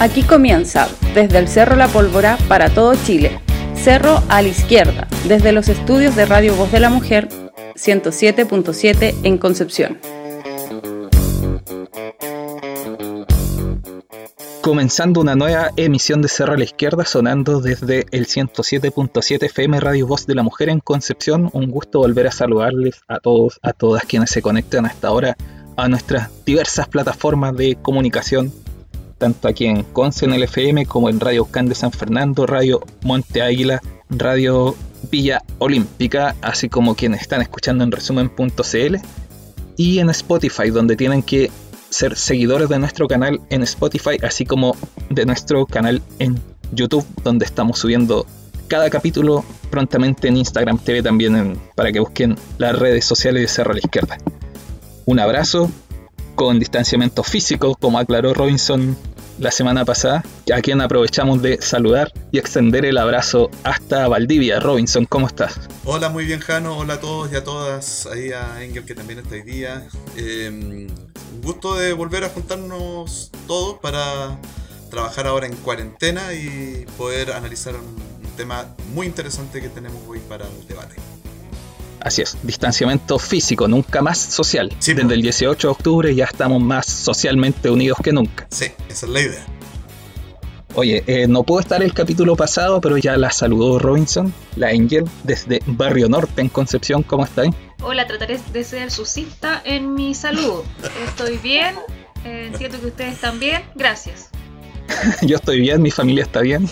Aquí comienza, desde el Cerro La Pólvora para todo Chile, Cerro a la Izquierda, desde los estudios de Radio Voz de la Mujer, 107.7 en Concepción. Comenzando una nueva emisión de Cerro a la Izquierda, sonando desde el 107.7 FM Radio Voz de la Mujer en Concepción. Un gusto volver a saludarles a todos, a todas quienes se conectan hasta ahora a nuestras diversas plataformas de comunicación, tanto aquí en Conce en el FM como en Radio Can de San Fernando, Radio Monte Águila, Radio Villa Olímpica, así como quienes están escuchando en resumen.cl y en Spotify, donde tienen que ser seguidores de nuestro canal en Spotify, así como de nuestro canal en YouTube, donde estamos subiendo cada capítulo, prontamente en Instagram TV también, para que busquen las redes sociales de Cerro a la Izquierda. Un abrazo con distanciamiento físico, como aclaró Robinson la semana pasada, a quien aprovechamos de saludar y extender el abrazo hasta Valdivia. Robinson, ¿cómo estás? Hola, muy bien, Jano. Hola a todos y a todas. Ahí a Engel, que también está hoy día. Un gusto de volver a juntarnos todos para trabajar ahora en cuarentena y poder analizar un tema muy interesante que tenemos hoy para el debate. Así es, distanciamiento físico, nunca más social. Sí, desde el 18 de octubre ya estamos más socialmente unidos que nunca. Sí, esa es la idea. Oye, no pudo estar el capítulo pasado, pero ya la saludó Robinson, la Angel, desde Barrio Norte en Concepción. ¿Cómo estáis? Hola, trataré de ser sucinta en mi saludo. Estoy bien, siento que ustedes están bien, gracias. Yo estoy bien, mi familia está bien.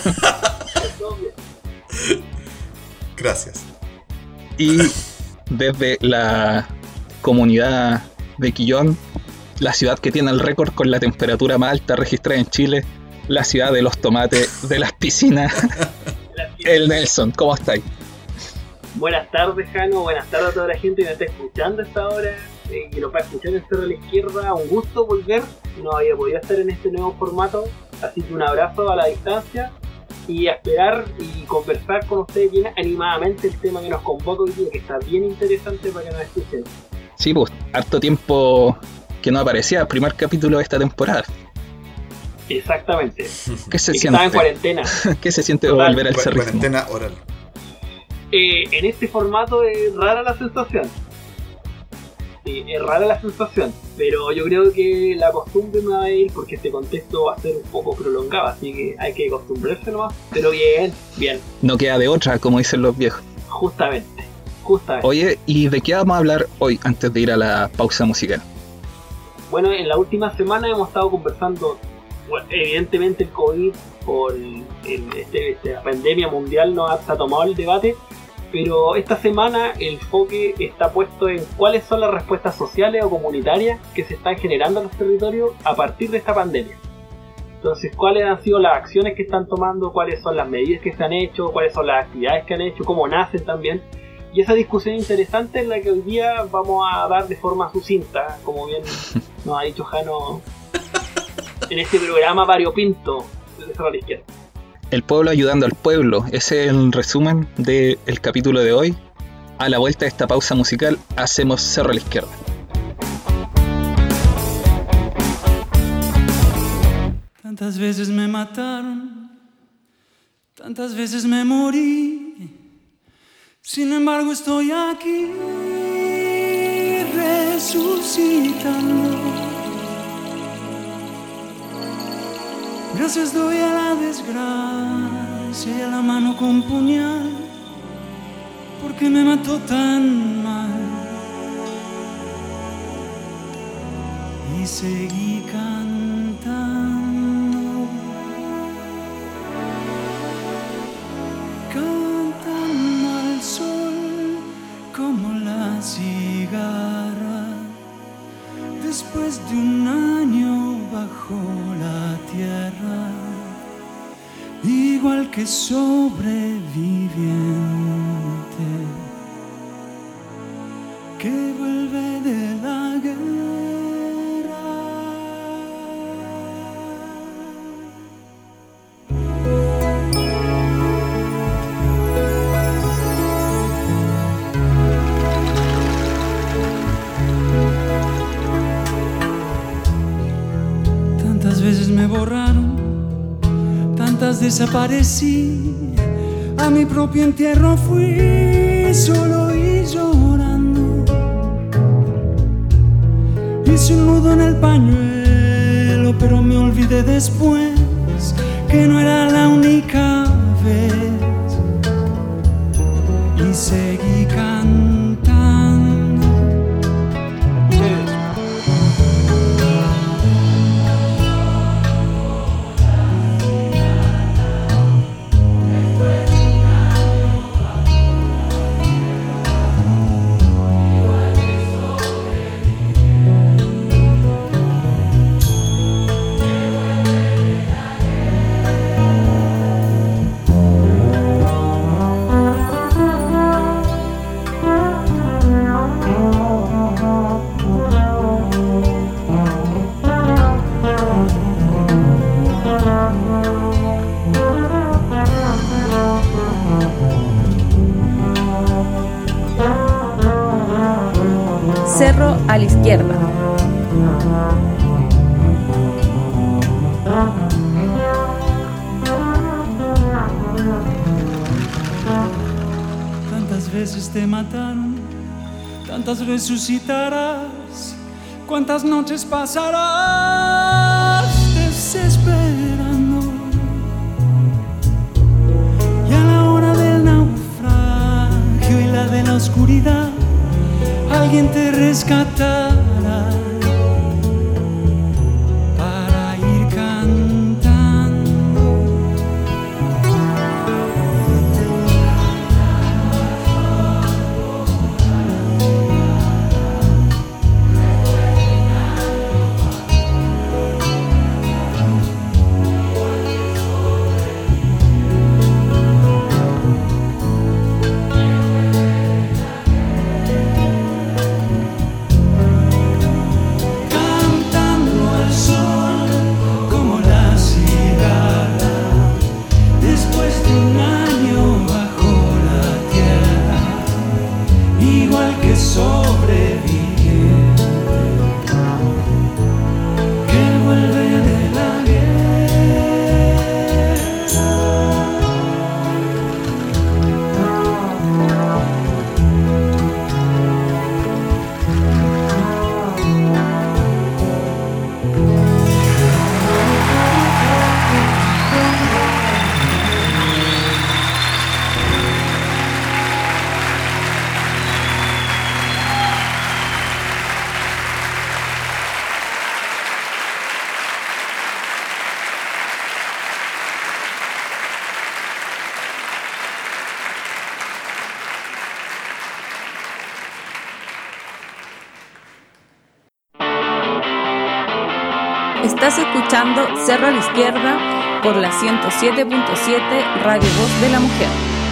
Gracias. Y desde la comunidad de Quillón, la ciudad que tiene el récord con la temperatura más alta registrada en Chile, la ciudad de los tomates, de las piscinas, el Nelson. ¿Cómo estáis? Buenas tardes, Jano, buenas tardes a toda la gente que nos está escuchando a esta hora, que nos va a escuchar en Cerro a la Izquierda. Un gusto volver, no había podido estar en este nuevo formato, así que un abrazo a la distancia y a esperar y conversar con ustedes bien animadamente el tema que nos convoca hoy día, que está bien interesante para que nos escuchen. Sí, pues, harto tiempo que no aparecía el primer capítulo de esta temporada. Exactamente. ¿Qué se siente? Estaba en cuarentena. ¿Qué se siente volver al cerrismo? Cuarentena oral. En este formato es rara la sensación. Sí, es rara la sensación, pero yo creo que la costumbre me va a ir porque este contexto va a ser un poco prolongado, así que hay que acostumbrarse nomás. Pero bien, bien. No queda de otra, como dicen los viejos. Justamente. Oye, ¿y de qué vamos a hablar hoy antes de ir a la pausa musical? Bueno, en la última semana hemos estado conversando, bueno, evidentemente el COVID por la pandemia mundial nos ha tomado el debate, pero esta semana el enfoque está puesto en cuáles son las respuestas sociales o comunitarias que se están generando en los territorios a partir de esta pandemia. Entonces, cuáles han sido las acciones que están tomando, cuáles son las medidas que se han hecho, cuáles son las actividades que han hecho, cómo nacen también. Y esa discusión interesante es la que hoy día vamos a dar de forma sucinta, como bien nos ha dicho Jano en este programa variopinto de Cerro a la Izquierda. El pueblo ayudando al pueblo, ese es el resumen del capítulo de hoy. A la vuelta de esta pausa musical hacemos Cerro a la Izquierda. Tantas veces me mataron, tantas veces me morí, sin embargo estoy aquí resucitando. Gracias doy a la desgracia y a la mano con puñal, porque me mató tan mal. Y seguí cantando, cantando al sol como la cigarra, después de un año bajo la tierra, igual que sobreviviente que vuelve de la guerra. Tantas veces me borraron cuántas desaparecí, a mi propio entierro fui solo y llorando. Hice un nudo en el pañuelo, pero me olvidé después que no era la única vez, y seguí cantando. Cerro a la izquierda. Tantas veces te mataron, tantas resucitarás, cuántas noches pasarás desesperando. Y a la hora del naufragio y la de la oscuridad, alguien te rescatará para ir cantando. Estás escuchando Cerro a la Izquierda por la 107.7 Radio Voz de la Mujer.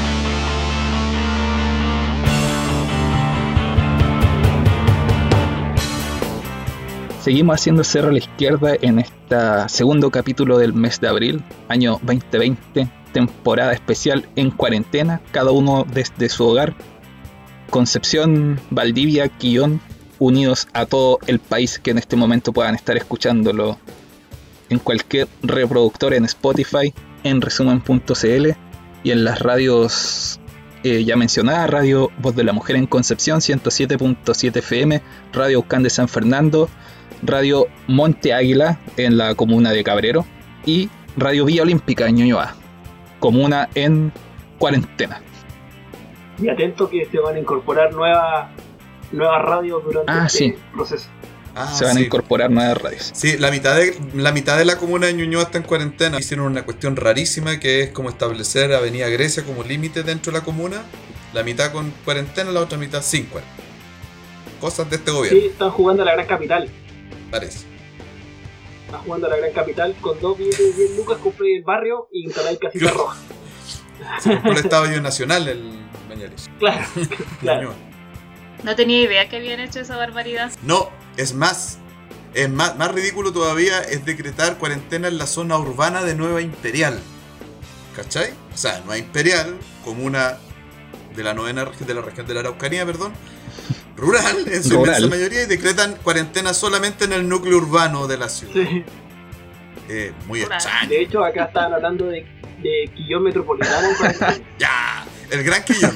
Seguimos haciendo Cerro a la Izquierda en este segundo capítulo del mes de abril, año 2020, temporada especial en cuarentena, cada uno desde su hogar. Concepción, Valdivia, Quillón, unidos a todo el país que en este momento puedan estar escuchándolo en cualquier reproductor, en Spotify, en resumen.cl y en las radios ya mencionadas: Radio Voz de la Mujer en Concepción, 107.7 FM, Radio Ucán de San Fernando, Radio Monte Águila en la comuna de Cabrero y Radio Villa Olímpica en Ñuñoa, comuna en cuarentena. Y atento que se van a incorporar nuevas radios durante este proceso. Se van a incorporar nuevas radios. Sí, la mitad de la comuna de Ñuñoa está en cuarentena. Hicieron una cuestión rarísima que es como establecer Avenida Grecia como límite dentro de la comuna. La mitad con cuarentena, la otra mitad sin cuarentena. Cosas de este gobierno. Sí, están jugando a la gran capital. Parece. Están jugando a la gran capital con 2 billetes de 10 lucas, compré el barrio y instaláis casitas rojas. Se compró el Estadio Nacional el Mañalich. Claro, claro. No tenía idea que habían hecho esa barbaridad. No, es más ridículo todavía es decretar cuarentena en la zona urbana de Nueva Imperial. ¿Cachai? O sea, Nueva Imperial, comuna de la de la región de la Araucanía, rural en su inmensa mayoría, y decretan cuarentena solamente en el núcleo urbano de la ciudad. Sí. Muy Rural. extraño. De hecho, acá estaban hablando de Quillón Metropolitano. ¡Ya! El gran Quillón.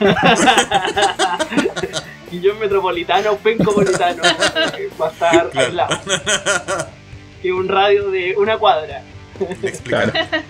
Quillón Metropolitano, Pencopolitano. Va a estar Claro. aislado. Que un radio de una cuadra. Explicar.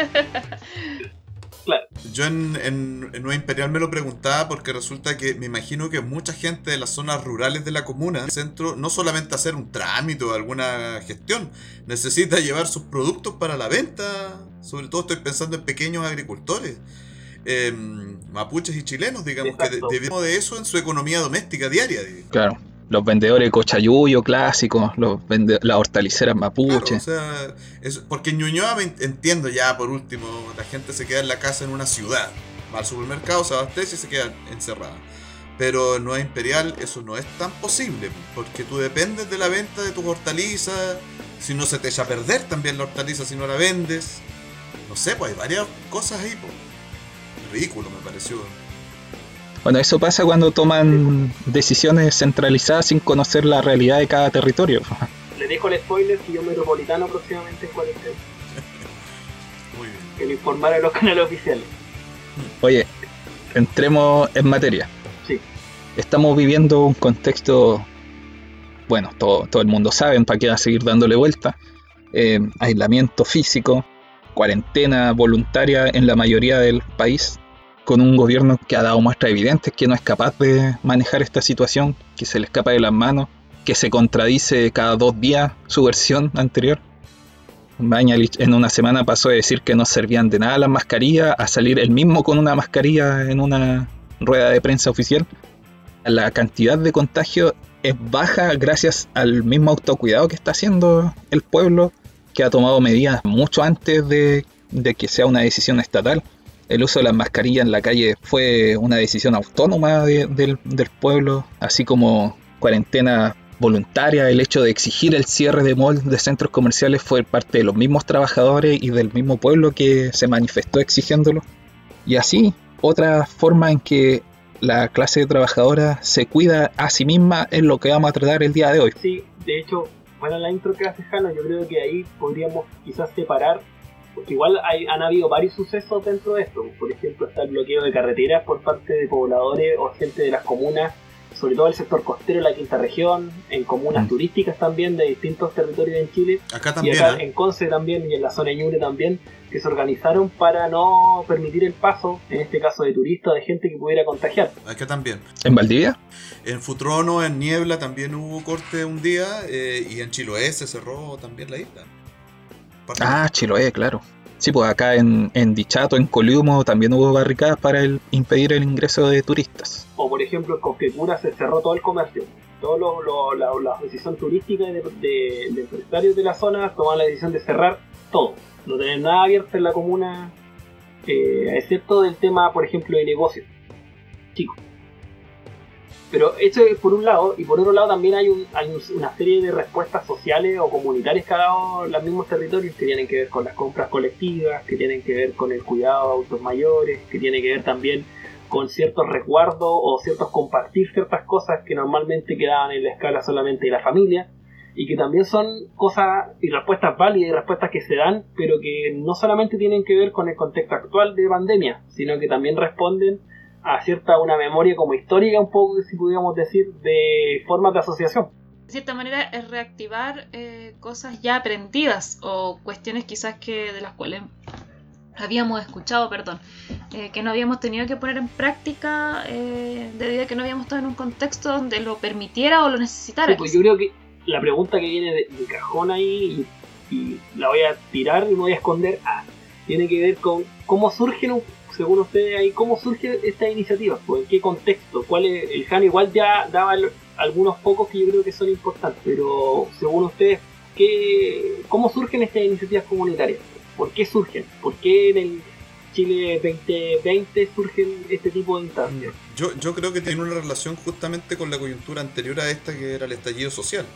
Claro. Yo en Nueva Imperial me lo preguntaba porque resulta que me imagino que mucha gente de las zonas rurales de la comuna, el centro, no solamente hacer un trámite o alguna gestión, necesita llevar sus productos para la venta. Sobre todo estoy pensando en pequeños agricultores, mapuches y chilenos, digamos, Exacto. que debemos de eso en su economía doméstica diaria. Digamos. Claro, los vendedores de cochayuyo clásicos, las hortaliceras Claro, mapuche. o sea, porque en Ñuñoa entiendo ya, por último, la gente se queda en la casa en una ciudad, va al supermercado, se abastece y se queda encerrada. Pero en Nueva Imperial eso no es tan posible, porque tú dependes de la venta de tus hortalizas, si no se te echa a perder también la hortaliza si no la vendes. No sé, pues hay varias cosas ahí, pues. Ridículo me pareció. Bueno, eso pasa cuando toman decisiones centralizadas sin conocer la realidad de cada territorio. Les dejo el spoiler, Quillón Metropolitano próximamente en cuarentena. Muy bien. Que lo informaron los canales oficiales. Oye, entremos en materia. Sí. Estamos viviendo un contexto, bueno, todo el mundo sabe, para qué va a seguir dándole vuelta. Aislamiento físico, cuarentena voluntaria en la mayoría del país, con un gobierno que ha dado muestras evidentes que no es capaz de manejar esta situación, que se le escapa de las manos, que se contradice cada 2 días su versión anterior. Mañalich en una semana pasó de decir que no servían de nada las mascarillas a salir él mismo con una mascarilla en una rueda de prensa oficial. La cantidad de contagio es baja gracias al mismo autocuidado que está haciendo el pueblo, que ha tomado medidas mucho antes de que sea una decisión estatal. El uso de las mascarillas en la calle fue una decisión autónoma del pueblo, así como cuarentena voluntaria. El hecho de exigir el cierre de malls, de centros comerciales, fue parte de los mismos trabajadores y del mismo pueblo que se manifestó exigiéndolo. Y así, otra forma en que la clase trabajadora se cuida a sí misma es lo que vamos a tratar el día de hoy. Sí, de hecho, bueno, la intro que hace Jano, yo creo que ahí podríamos quizás separar, porque igual han habido varios sucesos dentro de esto. Por ejemplo, está el bloqueo de carreteras por parte de pobladores o gente de las comunas, sobre todo el sector costero de la quinta región, en comunas turísticas también de distintos territorios en Chile. Acá Y también, acá en Conce también, y en la zona de Ñuble también, que se organizaron para no permitir el paso, en este caso de turistas, de gente que pudiera contagiar. acá también. ¿En Valdivia? En Futrono, en Niebla, también hubo corte un día, y en Chiloé se cerró también la isla. Ah, Chiloé, claro. Sí, pues acá en Dichato, en Coliumo, también hubo barricadas para impedir el ingreso de turistas. O por ejemplo en Cosquecura se cerró todo el comercio. La decisión turística de empresarios de la zona tomaron la decisión de cerrar todo. No tener nada abierto en la comuna, excepto del tema, por ejemplo, de negocios. Chicos. Pero eso es por un lado, y por otro lado también hay una serie de respuestas sociales o comunitarias que ha dado los mismos territorios, que tienen que ver con las compras colectivas, que tienen que ver con el cuidado de adultos mayores, que tienen que ver también con ciertos resguardos o ciertos compartir ciertas cosas que normalmente quedaban en la escala solamente de la familia, y que también son cosas y respuestas válidas y respuestas que se dan, pero que no solamente tienen que ver con el contexto actual de pandemia, sino que también responden a una memoria como histórica, un poco, si pudiéramos decir, de formas de asociación. De cierta manera es reactivar cosas ya aprendidas o cuestiones quizás que de las cuales habíamos escuchado, que no habíamos tenido que poner en práctica debido a que no habíamos estado en un contexto donde lo permitiera o lo necesitara. Sí, pues yo creo que la pregunta que viene de cajón ahí, y la voy a tirar y me voy a esconder, tiene que ver con cómo surgen, según ustedes ahí, cómo surge esta iniciativa, pues, en qué contexto, cuál es. El Jano igual ya daba algunos pocos que yo creo que son importantes, pero según ustedes, ¿cómo surgen estas iniciativas comunitarias? ¿Por qué surgen? ¿Por qué en el Chile 2020 surgen este tipo de instancias? Yo creo que tiene una relación justamente con la coyuntura anterior a esta, que era el estallido social.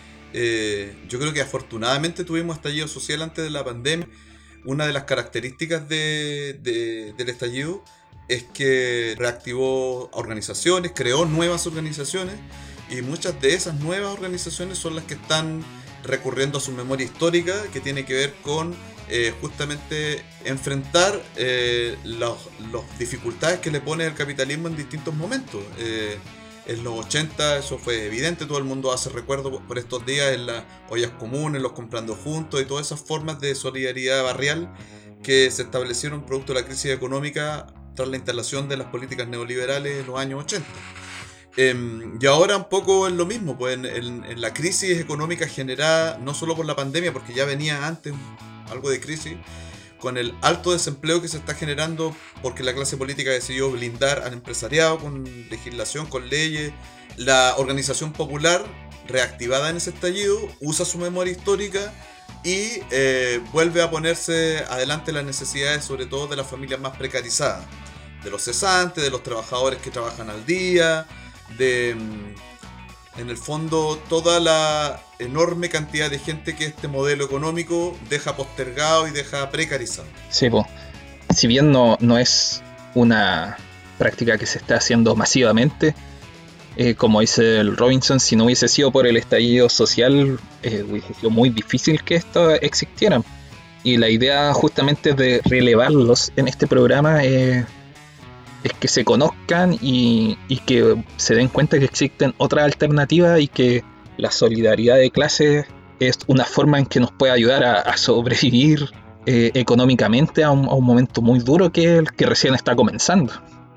Yo creo que afortunadamente tuvimos estallido social antes de la pandemia. Una de las características del estallido es que reactivó organizaciones, creó nuevas organizaciones, y muchas de esas nuevas organizaciones son las que están recurriendo a su memoria histórica, que tiene que ver con justamente enfrentar las dificultades que le pone el capitalismo en distintos momentos. En los 80 eso fue evidente, todo el mundo hace recuerdo por estos días en las ollas comunes, los comprando juntos y todas esas formas de solidaridad barrial que se establecieron producto de la crisis económica tras la instalación de las políticas neoliberales en los años 80. Y ahora un poco es lo mismo, pues en la crisis económica generada no solo por la pandemia, porque ya venía antes algo de crisis, con el alto desempleo que se está generando porque la clase política decidió blindar al empresariado con legislación, con leyes. La organización popular, reactivada en ese estallido, usa su memoria histórica y vuelve a ponerse adelante las necesidades, sobre todo de las familias más precarizadas, de los cesantes, de los trabajadores que trabajan al día, de, en el fondo, toda la enorme cantidad de gente que este modelo económico deja postergado y deja precarizado. Sí, pues, si bien no es una práctica que se está haciendo masivamente, como dice el Robinson, si no hubiese sido por el estallido social, hubiese sido muy difícil que esto existiera. Y la idea justamente de relevarlos en este programa es que se conozcan y que se den cuenta que existen otras alternativas y que la solidaridad de clases es una forma en que nos puede ayudar a sobrevivir económicamente a un momento muy duro que recién está comenzando.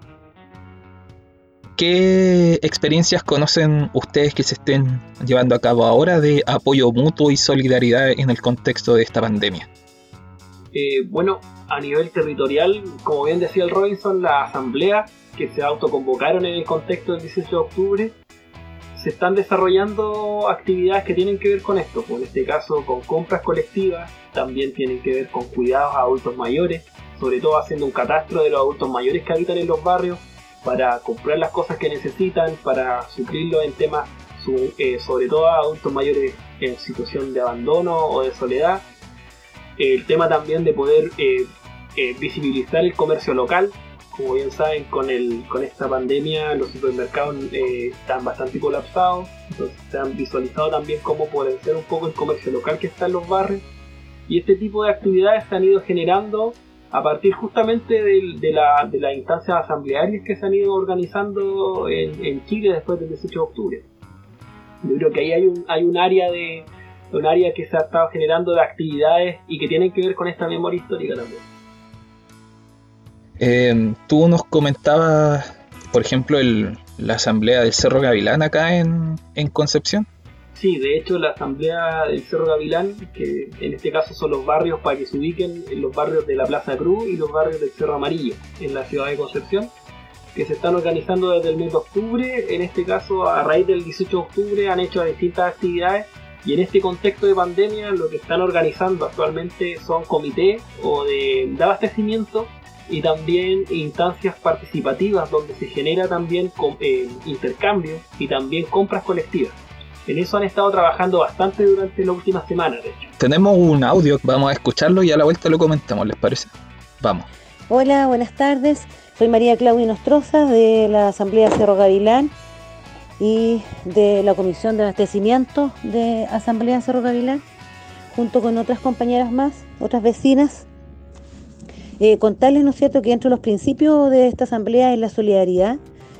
¿Qué experiencias conocen ustedes que se estén llevando a cabo ahora de apoyo mutuo y solidaridad en el contexto de esta pandemia? Bueno, a nivel territorial, como bien decía el Robinson, las asambleas que se autoconvocaron en el contexto del 18 de octubre, se están desarrollando actividades que tienen que ver con esto, en este caso con compras colectivas, también tienen que ver con cuidados a adultos mayores, sobre todo haciendo un catastro de los adultos mayores que habitan en los barrios, para comprar las cosas que necesitan, para suplirlo en temas, sobre todo a adultos mayores en situación de abandono o de soledad. El tema también de poder visibilizar el comercio local. Como bien saben, con esta pandemia los supermercados están bastante colapsados, entonces se han visualizado también cómo potenciar un poco el comercio local que está en los barrios, y este tipo de actividades se han ido generando a partir justamente de las instancias asamblearias que se han ido organizando en Chile después del 18 de octubre. Yo creo que ahí hay un área que se ha estado generando de actividades y que tienen que ver con esta memoria histórica también. Tú nos comentabas, por ejemplo, la asamblea del Cerro Gavilán acá en Concepción. Sí, de hecho la asamblea del Cerro Gavilán, que en este caso son los barrios, para que se ubiquen, en los barrios de la Plaza Cruz y los barrios del Cerro Amarillo, en la ciudad de Concepción, que se están organizando desde el mes de octubre. En este caso, a raíz del 18 de octubre, han hecho distintas actividades. Y en este contexto de pandemia, lo que están organizando actualmente son comités o de abastecimiento y también instancias participativas donde se genera también intercambio y también compras colectivas. En eso han estado trabajando bastante durante las últimas semanas, de hecho. Tenemos un audio, vamos a escucharlo y a la vuelta lo comentamos, ¿les parece? Vamos. Hola, buenas tardes. Soy María Claudia Nostroza de la Asamblea Cerro Gavilán y de la Comisión de Abastecimiento de Asamblea Cerro Gavilán, junto con otras compañeras más, otras vecinas. Contarles, ¿no es cierto?, que entre los principios de esta asamblea es la solidaridad.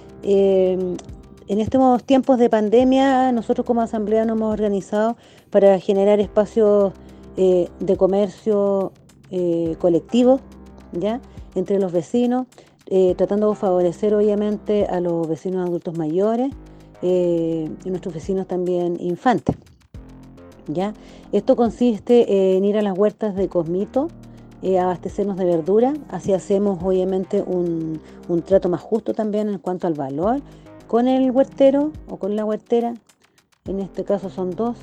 En estos tiempos de pandemia, nosotros como asamblea nos hemos organizado para generar espacios de comercio colectivo, ¿ya?, entre los vecinos, tratando de favorecer obviamente a los vecinos adultos mayores y nuestros vecinos también infantes, ¿ya? Esto consiste en ir a las huertas de Cosmito, abastecernos de verdura. Así hacemos obviamente un trato más justo también en cuanto al valor con el huertero o con la huertera. En este caso son dos,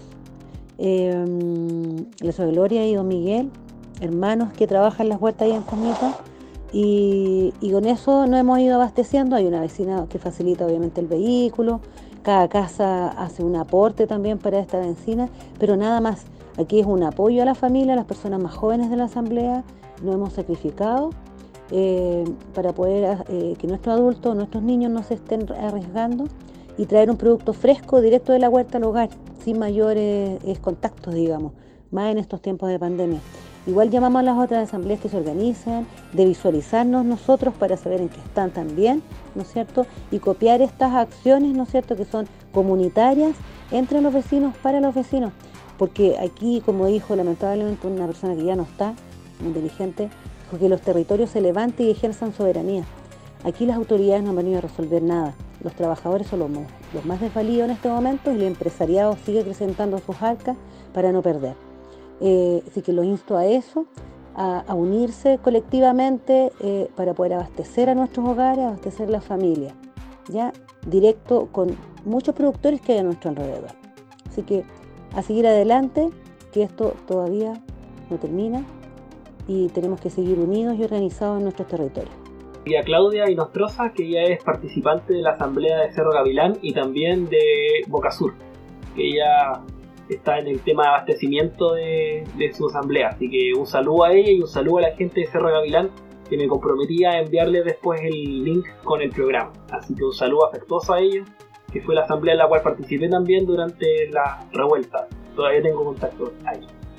la Soy Gloria y Don Miguel, hermanos que trabajan en las huertas ahí en Cosmito, y con eso nos hemos ido abasteciendo. Hay una vecina que facilita obviamente el vehículo, cada casa hace un aporte también para esta vecina, pero nada más. Aquí es un apoyo a la familia, a las personas más jóvenes de la asamblea. Nos hemos sacrificado para poder que nuestros adultos, nuestros niños no se estén arriesgando, y traer un producto fresco directo de la huerta al hogar, sin mayores contactos, digamos, más en estos tiempos de pandemia. Igual llamamos a las otras asambleas que se organizan, de visualizarnos nosotros para saber en qué están también, ¿no es cierto? Y copiar estas acciones, ¿no es cierto?, que son comunitarias entre los vecinos, para los vecinos. Porque aquí, como dijo lamentablemente una persona que ya no está, un dirigente, dijo que los territorios se levanten y ejerzan soberanía. Aquí las autoridades no han venido a resolver nada. Los trabajadores son los más desvalidos en este momento y el empresariado sigue acrecentando sus arcas para no perder. Así que los insto a eso, a unirse colectivamente para poder abastecer a nuestros hogares, abastecer la familia, ya directo con muchos productores que hay a nuestro alrededor. Así que a seguir adelante, que esto todavía no termina y tenemos que seguir unidos y organizados en nuestros territorios. Y a Claudia Inostroza, que ella es participante de la Asamblea de Cerro Gavilán y también de Boca Sur, que ella está en el tema de abastecimiento de su asamblea. Así que un saludo a ella y un saludo a la gente de Cerro Gavilán, que me comprometí a enviarle después el link con el programa. Así que un saludo afectuoso a ella, que fue la asamblea en la cual participé también durante la revuelta. Todavía tengo contacto ahí.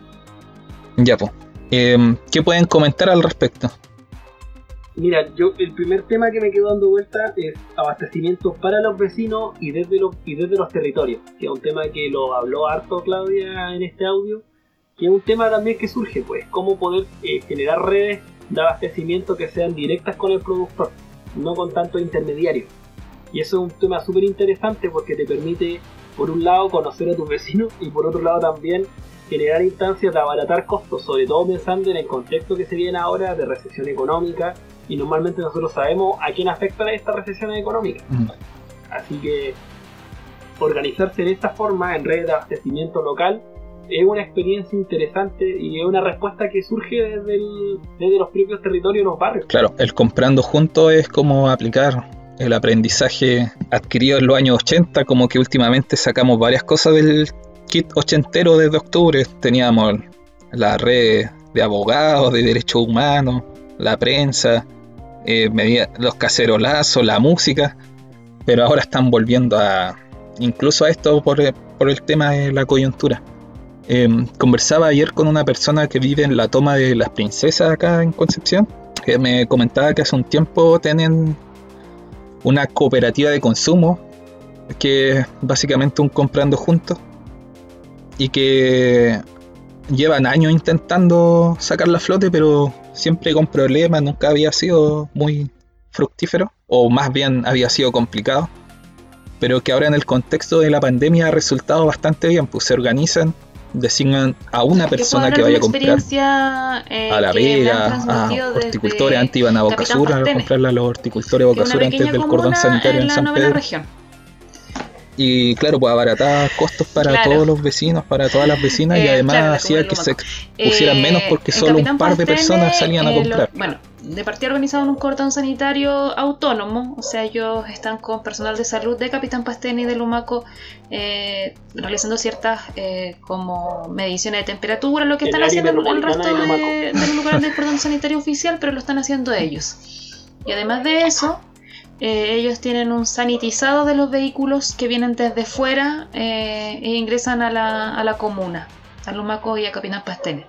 Ya, pues. ¿Qué pueden comentar al respecto? Mira, el primer tema que me quedó dando vuelta es abastecimiento para los vecinos y desde los territorios, que es un tema que lo habló harto Claudia en este audio, que es un tema también que surge, pues, cómo poder generar redes de abastecimiento que sean directas con el productor, no con tantos intermediarios. Y eso es un tema súper interesante porque te permite, por un lado, conocer a tus vecinos y por otro lado también generar instancias de abaratar costos, sobre todo pensando en el contexto que se viene ahora de recesión económica, y normalmente nosotros sabemos a quién afecta esta recesión económica. Así que organizarse en esta forma, en redes de abastecimiento local, es una experiencia interesante y es una respuesta que surge desde los propios territorios y los barrios. Claro, el comprando juntos es como aplicar el aprendizaje adquirido en los años 80, como que últimamente sacamos varias cosas del kit ochentero desde octubre. Teníamos la red de abogados, de derechos humanos, la prensa, los cacerolazos, la música, pero ahora están volviendo incluso a esto por el tema de la coyuntura. Conversaba ayer con una persona que vive en la Toma de las Princesas acá en Concepción, que me comentaba que hace un tiempo tienen una cooperativa de consumo, que es básicamente un comprando juntos, y que llevan años intentando sacarla a flote, pero siempre con problemas, nunca había sido muy fructífero, o más bien había sido complicado, pero que ahora en el contexto de la pandemia ha resultado bastante bien, pues se organizan, designan a una persona que vaya a comprar a La Vega, a horticultores. Antes iban a Boca Sur a comprarle a los horticultores de Boca Sur antes del cordón sanitario en San Pedro. Región. Y claro, pues abaratar costos para todos los vecinos, para todas las vecinas, y además hacía que se pusieran menos porque solo un par de personas salían a comprar. Bueno, de partida organizaron un cordón sanitario autónomo, o sea, ellos están con personal de salud de Capitán Pastene y de Lumaco realizando ciertas como mediciones de temperatura, lo que están haciendo el resto de los lugares del cordón sanitario oficial, pero lo están haciendo ellos. Y además de eso, ellos tienen un sanitizado de los vehículos que vienen desde fuera e ingresan a la comuna, a Lumaco y a Capitán Pastene.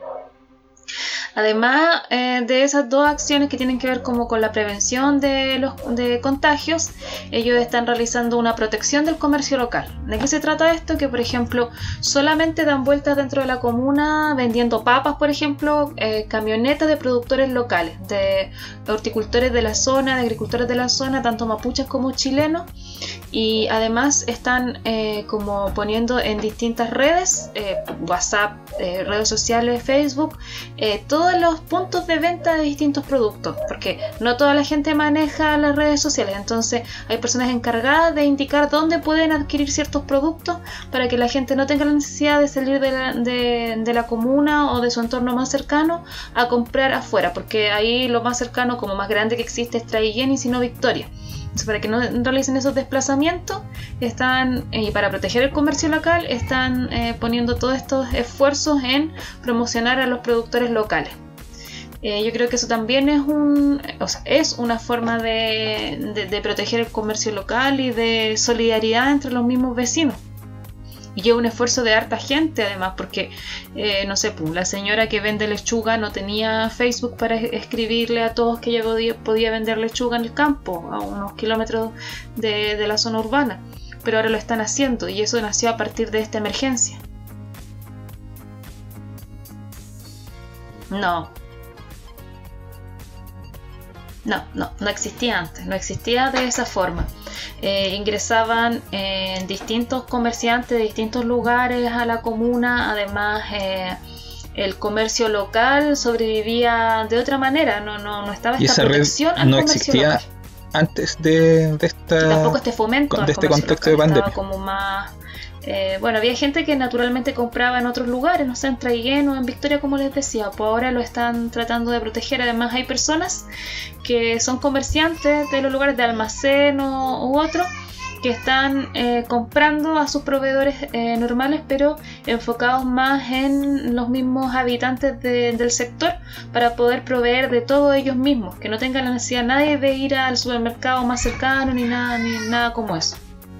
Además de esas dos acciones que tienen que ver como con la prevención de contagios, ellos están realizando una protección del comercio local. ¿De qué se trata esto? Que por ejemplo solamente dan vueltas dentro de la comuna vendiendo papas, por ejemplo, camionetas de productores locales, de horticultores de la zona, de agricultores de la zona, tanto mapuches como chilenos, y además están como poniendo en distintas redes, WhatsApp, redes sociales, Facebook, todos los puntos de venta de distintos productos, porque no toda la gente maneja las redes sociales, entonces hay personas encargadas de indicar dónde pueden adquirir ciertos productos para que la gente no tenga la necesidad de salir de la comuna o de su entorno más cercano a comprar afuera, porque ahí lo más cercano, como más grande que existe, es Traillén y si no Victoria. Entonces, para que no realicen esos desplazamientos, y para proteger el comercio local, están poniendo todos estos esfuerzos en promocionar a los productores locales. Yo creo que eso también es una forma de proteger el comercio local y de solidaridad entre los mismos vecinos. Y es un esfuerzo de harta gente además, porque no sé, la señora que vende lechuga no tenía Facebook para escribirle a todos que ella podía vender lechuga en el campo, a unos kilómetros de la zona urbana, pero ahora lo están haciendo, y eso nació a partir de esta emergencia. No existía antes, no existía de esa forma. Ingresaban distintos comerciantes de distintos lugares a la comuna. Además, el comercio local sobrevivía de otra manera, no estaba esta protección al comercio existía local. Antes de esta, y tampoco este fomento de este contexto local, de pandemia. estaba como más, había gente que naturalmente compraba en otros lugares, no sé, en Traiguén o en Victoria, como les decía, pues ahora lo están tratando de proteger. Además, hay personas que son comerciantes de los lugares de almacén u otro, que están comprando a sus proveedores normales, pero enfocados más en los mismos habitantes del sector, para poder proveer de todo ellos mismos, que no tengan la necesidad nadie de ir al supermercado más cercano ni nada como eso.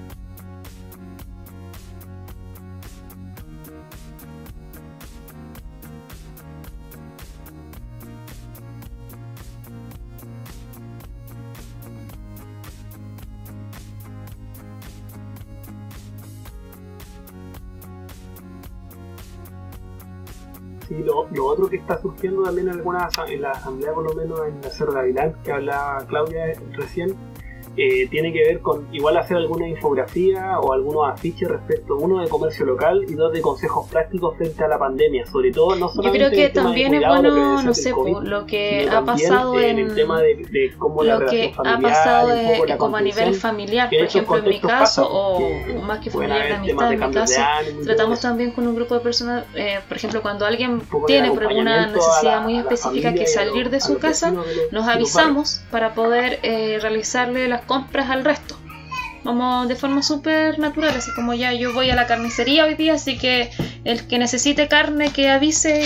Sí, lo otro que está surgiendo también en la asamblea, por lo menos en la Cerro Gavilán, que hablaba Claudia recién, tiene que ver con igual hacer alguna infografía o algunos afiches respecto, uno de comercio local y dos de consejos prácticos frente a la pandemia, sobre todo. No solamente yo creo que también es bueno, no sé, COVID, lo que ha pasado en el tema de cómo la relación familiar, como a nivel familiar, por ejemplo, en mi caso, o más que familiar, de amistad, en mi caso, tratamos también con un grupo de personas, por ejemplo, cuando alguien tiene por alguna necesidad muy específica que salir de su casa, nos avisamos para poder realizarle las compras al resto. Vamos de forma súper natural, así como ya yo voy a la carnicería hoy día, así que el que necesite carne que avise,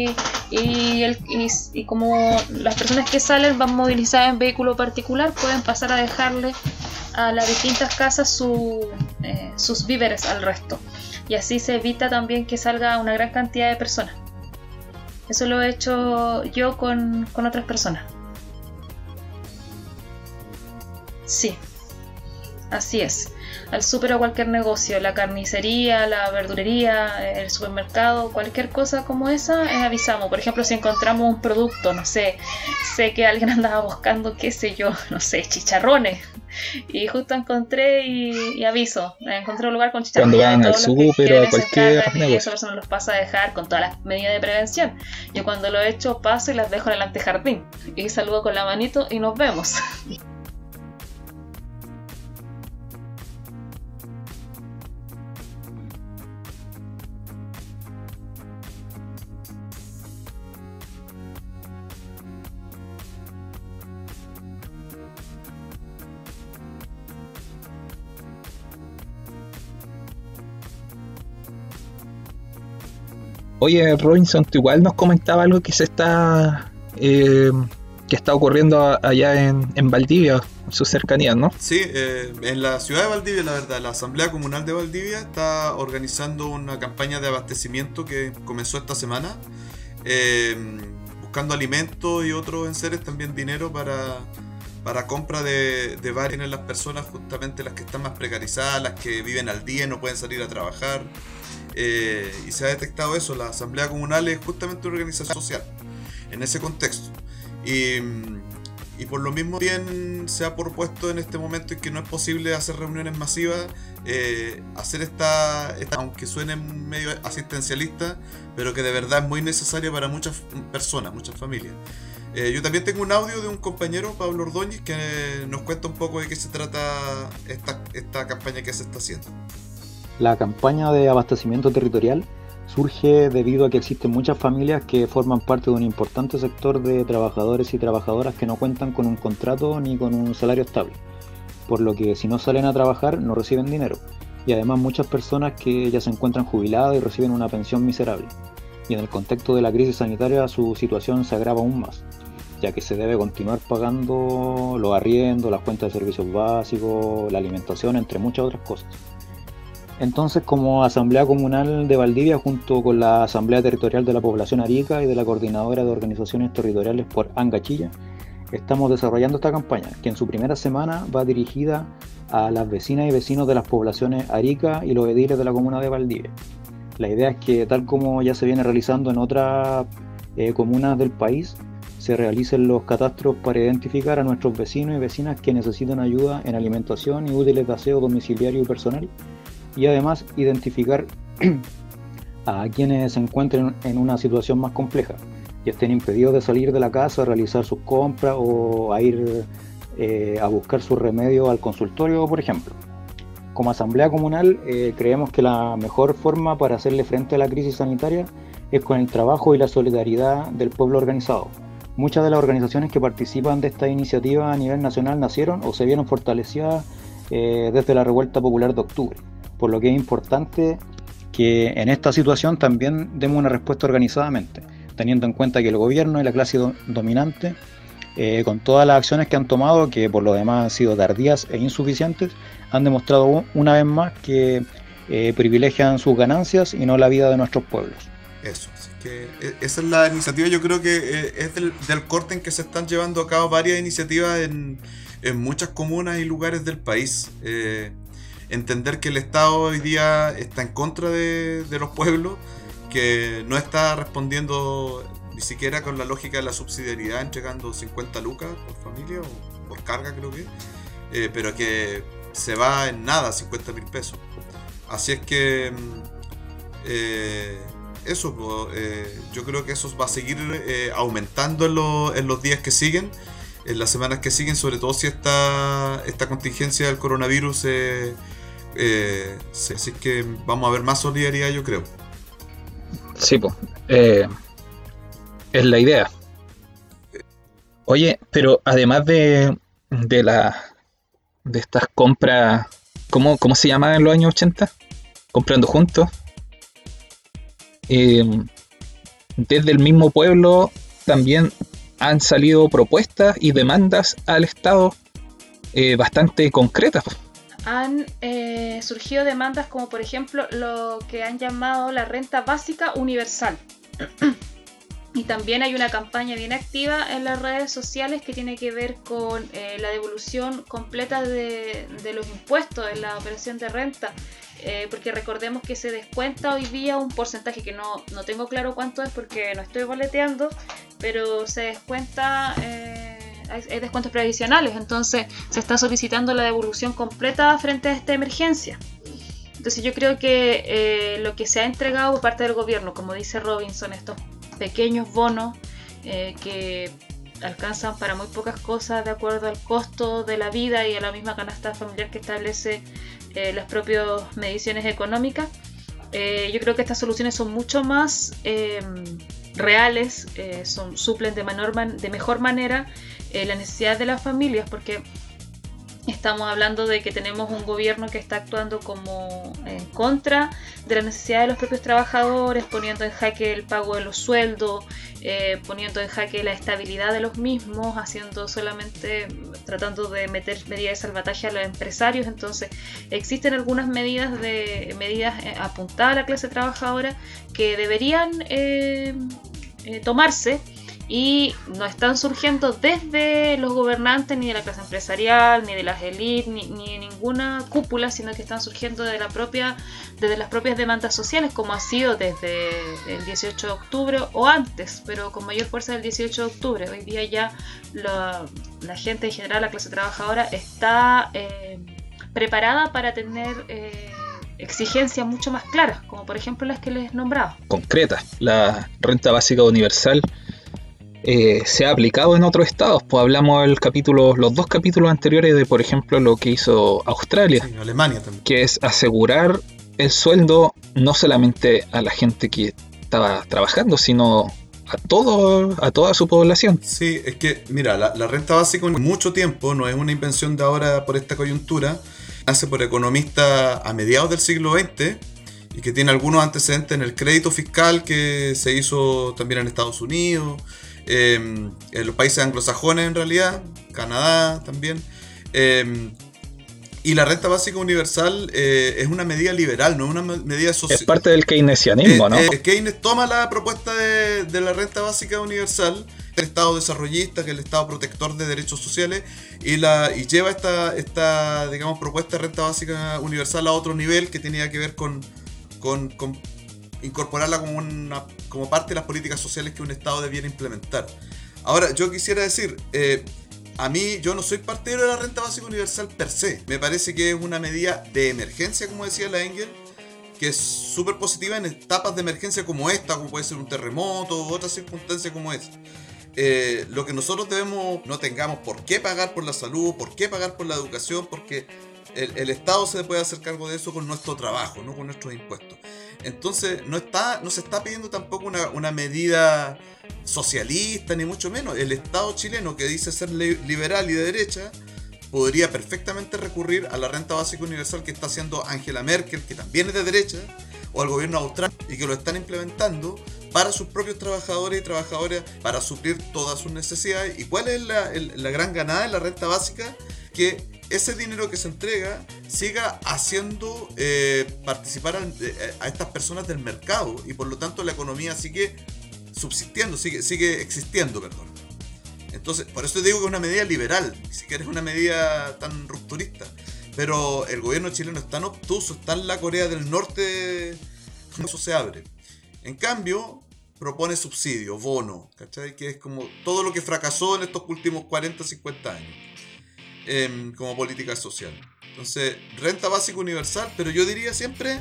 y como las personas que salen van movilizadas en vehículo particular, pueden pasar a dejarle a las distintas casas sus víveres al resto, y así se evita también que salga una gran cantidad de personas. Eso lo he hecho yo con otras personas. Sí, así es. Al súper o cualquier negocio, la carnicería, la verdulería, el supermercado, cualquier cosa como esa, avisamos. Por ejemplo, si encontramos un producto, no sé que alguien andaba buscando, qué sé yo, no sé, chicharrones, y justo encontré y aviso, encontré un lugar con chicharrones. Cuando van al súper o a cualquier negocio, y esa persona los pasa a dejar con todas las medidas de prevención. Yo cuando lo he hecho paso y las dejo en el antejardín y saludo con la manito y nos vemos. Oye, Robinson, tú igual nos comentaba algo que que está ocurriendo allá en Valdivia, en sus cercanías, ¿no? Sí, en la ciudad de Valdivia, la verdad, la Asamblea Comunal de Valdivia está organizando una campaña de abastecimiento que comenzó esta semana, buscando alimentos y otros enseres, también dinero para compra de varias de las personas, justamente las que están más precarizadas, las que viven al día y no pueden salir a trabajar. Y se ha detectado eso. La Asamblea Comunal es justamente una organización social en ese contexto, y por lo mismo bien se ha propuesto en este momento en que no es posible hacer reuniones masivas, hacer esta, aunque suene medio asistencialista, pero que de verdad es muy necesaria para muchas personas, muchas familias. Yo también tengo un audio de un compañero, Pablo Ordóñez, que nos cuenta un poco de qué se trata esta campaña que se está haciendo. La campaña de abastecimiento territorial surge debido a que existen muchas familias que forman parte de un importante sector de trabajadores y trabajadoras que no cuentan con un contrato ni con un salario estable, por lo que si no salen a trabajar no reciben dinero, y además muchas personas que ya se encuentran jubiladas y reciben una pensión miserable. y en el contexto de la crisis sanitaria su situación se agrava aún más, ya que se debe continuar pagando los arriendos, las cuentas de servicios básicos, la alimentación, entre muchas otras cosas. Entonces, como Asamblea Comunal de Valdivia, junto con la Asamblea Territorial de la Población Arica y de la Coordinadora de Organizaciones Territoriales por Angachilla, estamos desarrollando esta campaña, que en su primera semana va dirigida a las vecinas y vecinos de las poblaciones Arica y los ediles de la comuna de Valdivia. La idea es que, tal como ya se viene realizando en otras comunas del país, se realicen los catastros para identificar a nuestros vecinos y vecinas que necesitan ayuda en alimentación y útiles de aseo domiciliario y personal, y además identificar a quienes se encuentren en una situación más compleja y estén impedidos de salir de la casa a realizar sus compras o a ir a buscar sus remedios al consultorio, por ejemplo. Como Asamblea Comunal creemos que la mejor forma para hacerle frente a la crisis sanitaria es con el trabajo y la solidaridad del pueblo organizado. Muchas de las organizaciones que participan de esta iniciativa a nivel nacional nacieron o se vieron fortalecidas desde la Revuelta Popular de Octubre, por lo que es importante que en esta situación también demos una respuesta organizadamente, teniendo en cuenta que el gobierno y la clase dominante, con todas las acciones que han tomado, que por lo demás han sido tardías e insuficientes, han demostrado una vez más que privilegian sus ganancias y no la vida de nuestros pueblos. Eso, así que esa es la iniciativa. Yo creo que es del corte en que se están llevando a cabo varias iniciativas en muchas comunas y lugares del país. Entender que el Estado hoy día está en contra de los pueblos, que no está respondiendo ni siquiera con la lógica de la subsidiariedad, entregando 50 lucas por familia o por carga, creo que, pero que se va en nada, 50.000 pesos. Así es que eso, yo creo que eso va a seguir aumentando en los días que siguen, en las semanas que siguen, sobre todo si esta contingencia del coronavirus así que vamos a ver más solidaridad, yo creo. Sí, pues, es la idea. Oye, pero además de estas compras, ¿cómo se llamaban en los años 80? Comprando juntos. Desde el mismo pueblo también han salido propuestas y demandas al Estado bastante concretas. Han surgido demandas como por ejemplo lo que han llamado la renta básica universal. Y también hay una campaña bien activa en las redes sociales que tiene que ver con la devolución completa de los impuestos en la operación de renta. Porque recordemos que se descuenta hoy día un porcentaje que no tengo claro cuánto es porque no estoy boleteando, pero se descuenta, hay descuentos previsionales, entonces se está solicitando la devolución completa frente a esta emergencia. Entonces yo creo que lo que se ha entregado por parte del gobierno, como dice Robinson, estos pequeños bonos que alcanzan para muy pocas cosas de acuerdo al costo de la vida y a la misma canasta familiar que establece las propias mediciones económicas. Yo creo que estas soluciones son mucho más reales, suplen de mejor manera la necesidad de las familias, porque estamos hablando de que tenemos un gobierno que está actuando como en contra de la necesidad de los propios trabajadores, poniendo en jaque el pago de los sueldos, poniendo en jaque la estabilidad de los mismos, tratando de meter medidas de salvataje a los empresarios. Entonces existen algunas medidas apuntadas a la clase trabajadora que deberían tomarse, y no están surgiendo desde los gobernantes, ni de la clase empresarial, ni de las élites, ni de ninguna cúpula, sino que están surgiendo desde las propias demandas sociales, como ha sido desde el 18 de octubre o antes, pero con mayor fuerza del 18 de octubre. Hoy día ya la gente en general, la clase trabajadora, está preparada para tener exigencias mucho más claras, como por ejemplo las que les nombraba. Concretas, la renta básica universal se ha aplicado en otros estados. Pues hablamos los dos capítulos anteriores de, por ejemplo, lo que hizo Australia, sí, Alemania también, que es asegurar el sueldo no solamente a la gente que estaba trabajando, sino a toda su población. Sí, es que mira, la renta básica en mucho tiempo no es una invención de ahora por esta coyuntura, nace por economistas a mediados del siglo XX y que tiene algunos antecedentes en el crédito fiscal que se hizo también en Estados Unidos, en los países anglosajones en realidad, Canadá también. Y la renta básica universal es una medida liberal, no es una medida social. Es parte del keynesianismo, ¿no? Keynes toma la propuesta de la renta básica universal, el Estado desarrollista, que es el Estado protector de derechos sociales, y lleva esta digamos, propuesta de renta básica universal a otro nivel que tenía que ver con incorporarla como parte de las políticas sociales que un Estado debiera implementar. Ahora, yo quisiera decir, yo no soy partidario de la renta básica universal per se. Me parece que es una medida de emergencia, como decía la Engel, que es súper positiva en etapas de emergencia como esta, como puede ser un terremoto u otra circunstancia como esta. Lo que nosotros no tengamos por qué pagar por la salud, por qué pagar por la educación, porque el Estado se puede hacer cargo de eso con nuestro trabajo, no con nuestros impuestos. Entonces no se está pidiendo tampoco una medida socialista, ni mucho menos. El Estado chileno, que dice ser liberal y de derecha, podría perfectamente recurrir a la renta básica universal que está haciendo Angela Merkel, que también es de derecha, o al gobierno austral, y que lo están implementando para sus propios trabajadores y trabajadoras, para suplir todas sus necesidades. ¿Y cuál es la gran ganada de la renta básica? Que ese dinero que se entrega siga haciendo participar a estas personas del mercado, y por lo tanto la economía sigue subsistiendo, sigue existiendo, perdón. Entonces, por eso digo que es una medida liberal, ni siquiera es una medida tan rupturista. Pero el gobierno chileno es tan obtuso, está en la Corea del Norte, eso se abre. En cambio, propone subsidio, bono, ¿cachai? Que es como todo lo que fracasó en estos últimos 40, 50 años como política social. Entonces, renta básica universal, pero yo diría siempre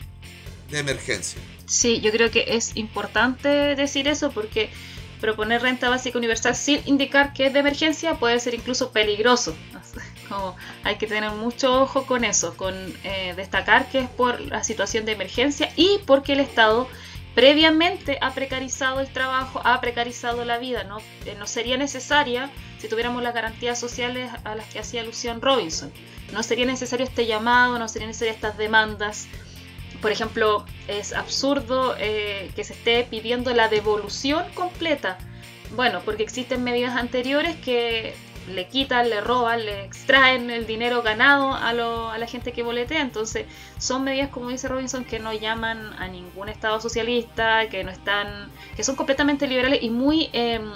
de emergencia. Sí, yo creo que es importante decir eso, porque proponer renta básica universal sin indicar que es de emergencia puede ser incluso peligroso. Como hay que tener mucho ojo con eso, con destacar que es por la situación de emergencia y porque el Estado previamente ha precarizado el trabajo, ha precarizado la vida. No sería necesaria si tuviéramos las garantías sociales a las que hacía alusión Robinson. No sería necesario este llamado, no serían necesarias estas demandas. Por ejemplo, es absurdo que se esté pidiendo la devolución completa. Bueno, porque existen medidas anteriores que le quitan, le roban, le extraen el dinero ganado a la gente que boletea. Entonces, son medidas, como dice Robinson, que no llaman a ningún Estado socialista, que son completamente liberales y muy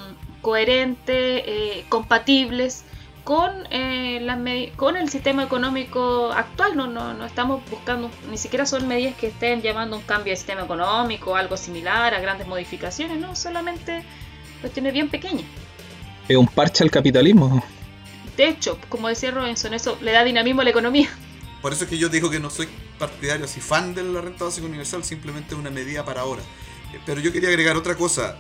coherentes, compatibles con el sistema económico actual. No estamos buscando, ni siquiera son medidas que estén llamando a un cambio de sistema económico o algo similar, a grandes modificaciones, no, solamente cuestiones bien pequeñas. Es un parche al capitalismo. De hecho, como decía Robinson, eso le da dinamismo a la economía. Por eso es que yo digo que no soy partidario, así fan de la renta básica universal, simplemente una medida para ahora. Pero yo quería agregar otra cosa.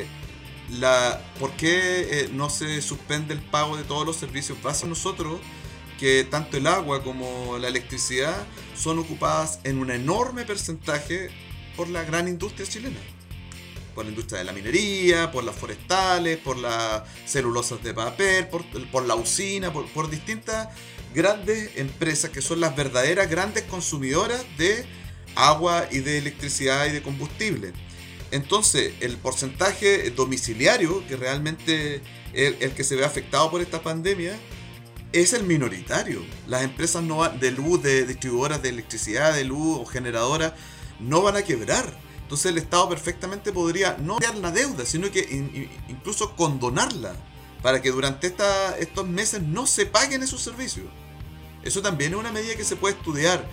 ¿Por qué no se suspende el pago de todos los servicios básicos? Nosotros, que tanto el agua como la electricidad son ocupadas en un enorme porcentaje por la gran industria chilena. Por la industria de la minería, por las forestales, por las celulosas de papel, por la usina, por distintas grandes empresas que son las verdaderas grandes consumidoras de agua y de electricidad y de combustible. Entonces, el porcentaje domiciliario, que realmente es el que se ve afectado por esta pandemia, es el minoritario. Las empresas de luz, de distribuidoras de electricidad, de luz o generadoras, no van a quebrar. Entonces el Estado perfectamente podría no crear la deuda, sino que incluso condonarla, para que durante estos meses no se paguen esos servicios. Eso también es una medida que se puede estudiar.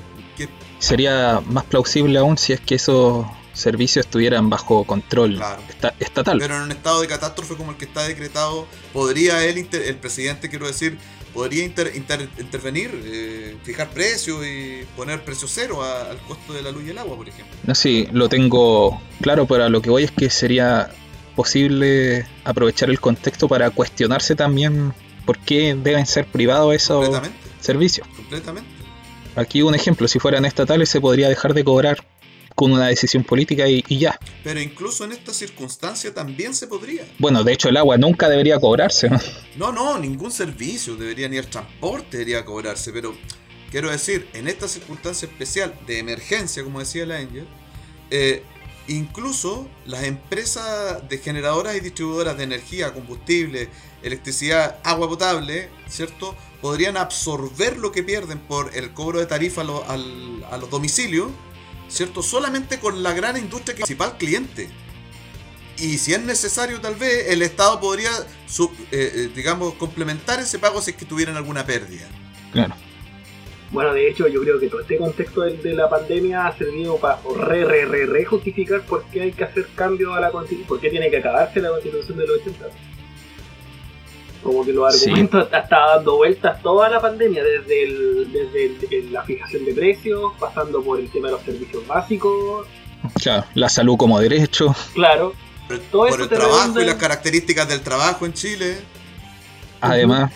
Sería más plausible aún si es que esos servicios estuvieran bajo control, claro, estatal. Pero en un estado de catástrofe como el que está decretado, podría el presidente, quiero decir, podría intervenir, fijar precios y poner precio cero al costo de la luz y el agua, por ejemplo. No, sí, lo tengo claro, pero a lo que voy es que sería posible aprovechar el contexto para cuestionarse también por qué deben ser privados esos servicios. Completamente. Aquí un ejemplo, si fueran estatales se podría dejar de cobrar con una decisión política y ya. Pero incluso en esta circunstancia también se podría. Bueno, de hecho el agua nunca debería cobrarse, ¿no? No, ningún servicio debería, ni el transporte debería cobrarse, pero quiero decir, en esta circunstancia especial de emergencia, como decía la Angel, incluso las empresas de generadoras y distribuidoras de energía, combustible, electricidad, agua potable, ¿cierto?, podrían absorber lo que pierden por el cobro de tarifa a los domicilios, ¿cierto?, solamente con la gran industria que es el principal cliente. Y si es necesario, tal vez el Estado podría, digamos, complementar ese pago si es que tuvieran alguna pérdida. Claro. Bueno, de hecho, yo creo que todo este contexto de la pandemia ha servido para justificar por qué hay que hacer cambios a la Constitución, por qué tiene que acabarse la Constitución de los 80. Como que los argumentos estaban dando vueltas toda la pandemia, desde la fijación de precios, pasando por el tema de los servicios básicos. Claro, la salud como derecho. Claro. Todo por el trabajo y las características del trabajo en Chile. Además,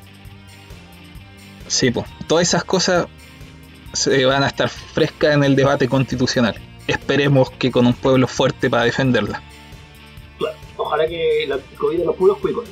sí, pues, todas esas cosas se van a estar frescas en el debate constitucional. Esperemos que con un pueblo fuerte para defenderla. Claro, ojalá que la COVID los puros cuicos.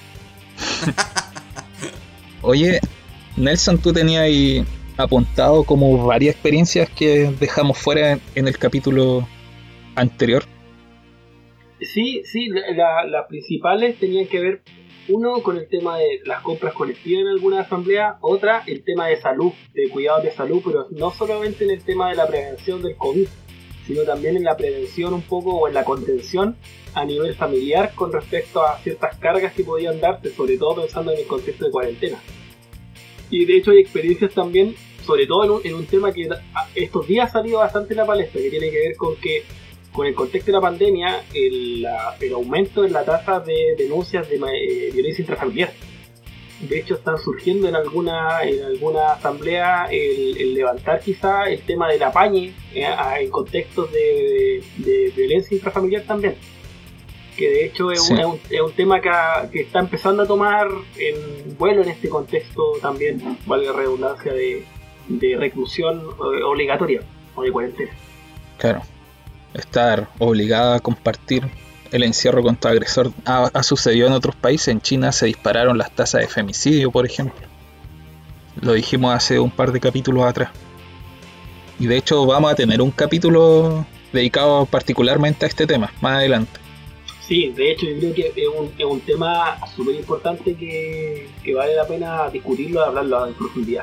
Oye, Nelson, tú tenías ahí apuntado como varias experiencias que dejamos fuera en el capítulo anterior. Sí, las principales tenían que ver, uno, con el tema de las compras colectivas en alguna asamblea, otra, el tema de salud, de cuidados de salud, pero no solamente en el tema de la prevención del COVID, sino también en la prevención un poco, o en la contención a nivel familiar con respecto a ciertas cargas que podían darse, sobre todo pensando en el contexto de cuarentena. Y de hecho hay experiencias también, sobre todo en un tema que estos días ha salido bastante en la palestra, que tiene que ver con que con el contexto de la pandemia, el aumento en la tasa de denuncias de violencia intrafamiliar. De hecho, están surgiendo en alguna asamblea el levantar quizá el tema del apañe en contextos de violencia intrafamiliar también. Que de hecho es un tema que está empezando a tomar vuelo en este contexto también, valga la redundancia, de reclusión obligatoria o de cuarentena. Claro. Estar obligada a compartir el encierro con tu agresor ha sucedido en otros países. En China se dispararon las tasas de femicidio, por ejemplo. Lo dijimos hace un par de capítulos atrás. Y de hecho vamos a tener un capítulo dedicado particularmente a este tema más adelante. Sí, de hecho yo creo que es un tema súper importante que vale la pena discutirlo y hablarlo en profundidad.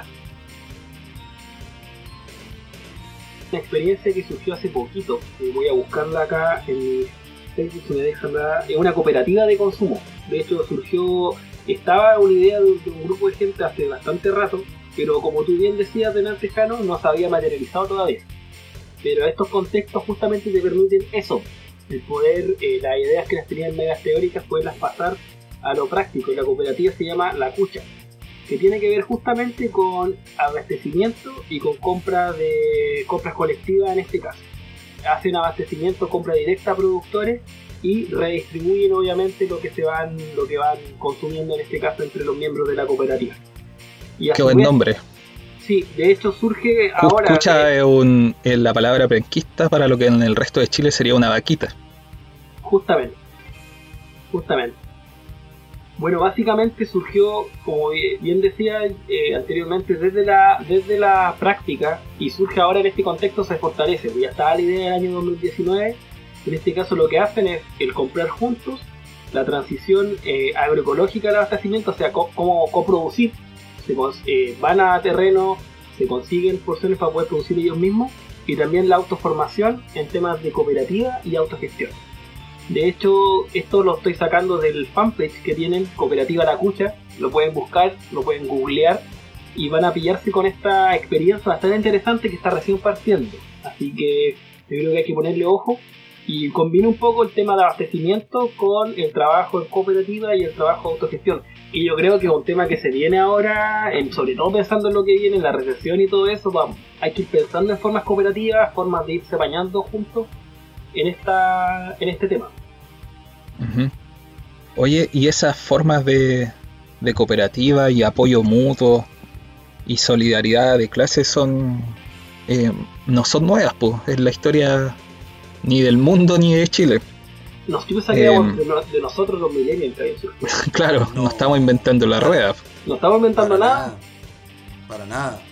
Una experiencia que surgió hace poquito, voy a buscarla acá en mi Facebook, si me dejan nada, es una cooperativa de consumo. De hecho estaba una idea de un grupo de gente hace bastante rato, pero como tú bien decías, delante Jano, no se había materializado todavía. Pero estos contextos justamente te permiten eso, el poder, las ideas que las tenían medias teóricas, poderlas pasar a lo práctico. Y la cooperativa se llama La Cucha, que tiene que ver justamente con abastecimiento y con compras colectivas en este caso. Hacen abastecimiento, compra directa a productores y redistribuyen obviamente lo que van consumiendo en este caso entre los miembros de la cooperativa. Y qué buen nombre. Sí, de hecho surge ahora... Cucha es la palabra penquista para lo que en el resto de Chile sería una vaquita. Justamente. Bueno, básicamente surgió, como bien decía anteriormente, desde la práctica, y surge ahora en este contexto, se fortalece. Ya estaba la idea del año 2019. En este caso lo que hacen es el comprar juntos la transición agroecológica del abastecimiento, o sea, cómo coproducir. Van a terreno, se consiguen porciones para poder producir ellos mismos, y también la autoformación en temas de cooperativa y autogestión. De hecho, esto lo estoy sacando del fanpage que tienen, Cooperativa La Cucha. Lo pueden buscar, lo pueden googlear y van a pillarse con esta experiencia bastante interesante que está recién partiendo. Así que yo creo que hay que ponerle ojo y combina un poco el tema de abastecimiento con el trabajo en cooperativa y el trabajo de autogestión. Y yo creo que es un tema que se viene ahora, sobre todo pensando en lo que viene, en la recesión y todo eso. Hay que ir pensando en formas cooperativas, formas de irse bañando juntos en este tema. Uh-huh. Oye, y esas formas de cooperativa y apoyo mutuo y solidaridad de clases no son nuevas, pues. Es la historia ni del mundo ni de Chile. Yo sabíamos de nosotros los millennials. Claro, no estamos inventando la rueda. No estamos inventando nada. Para nada.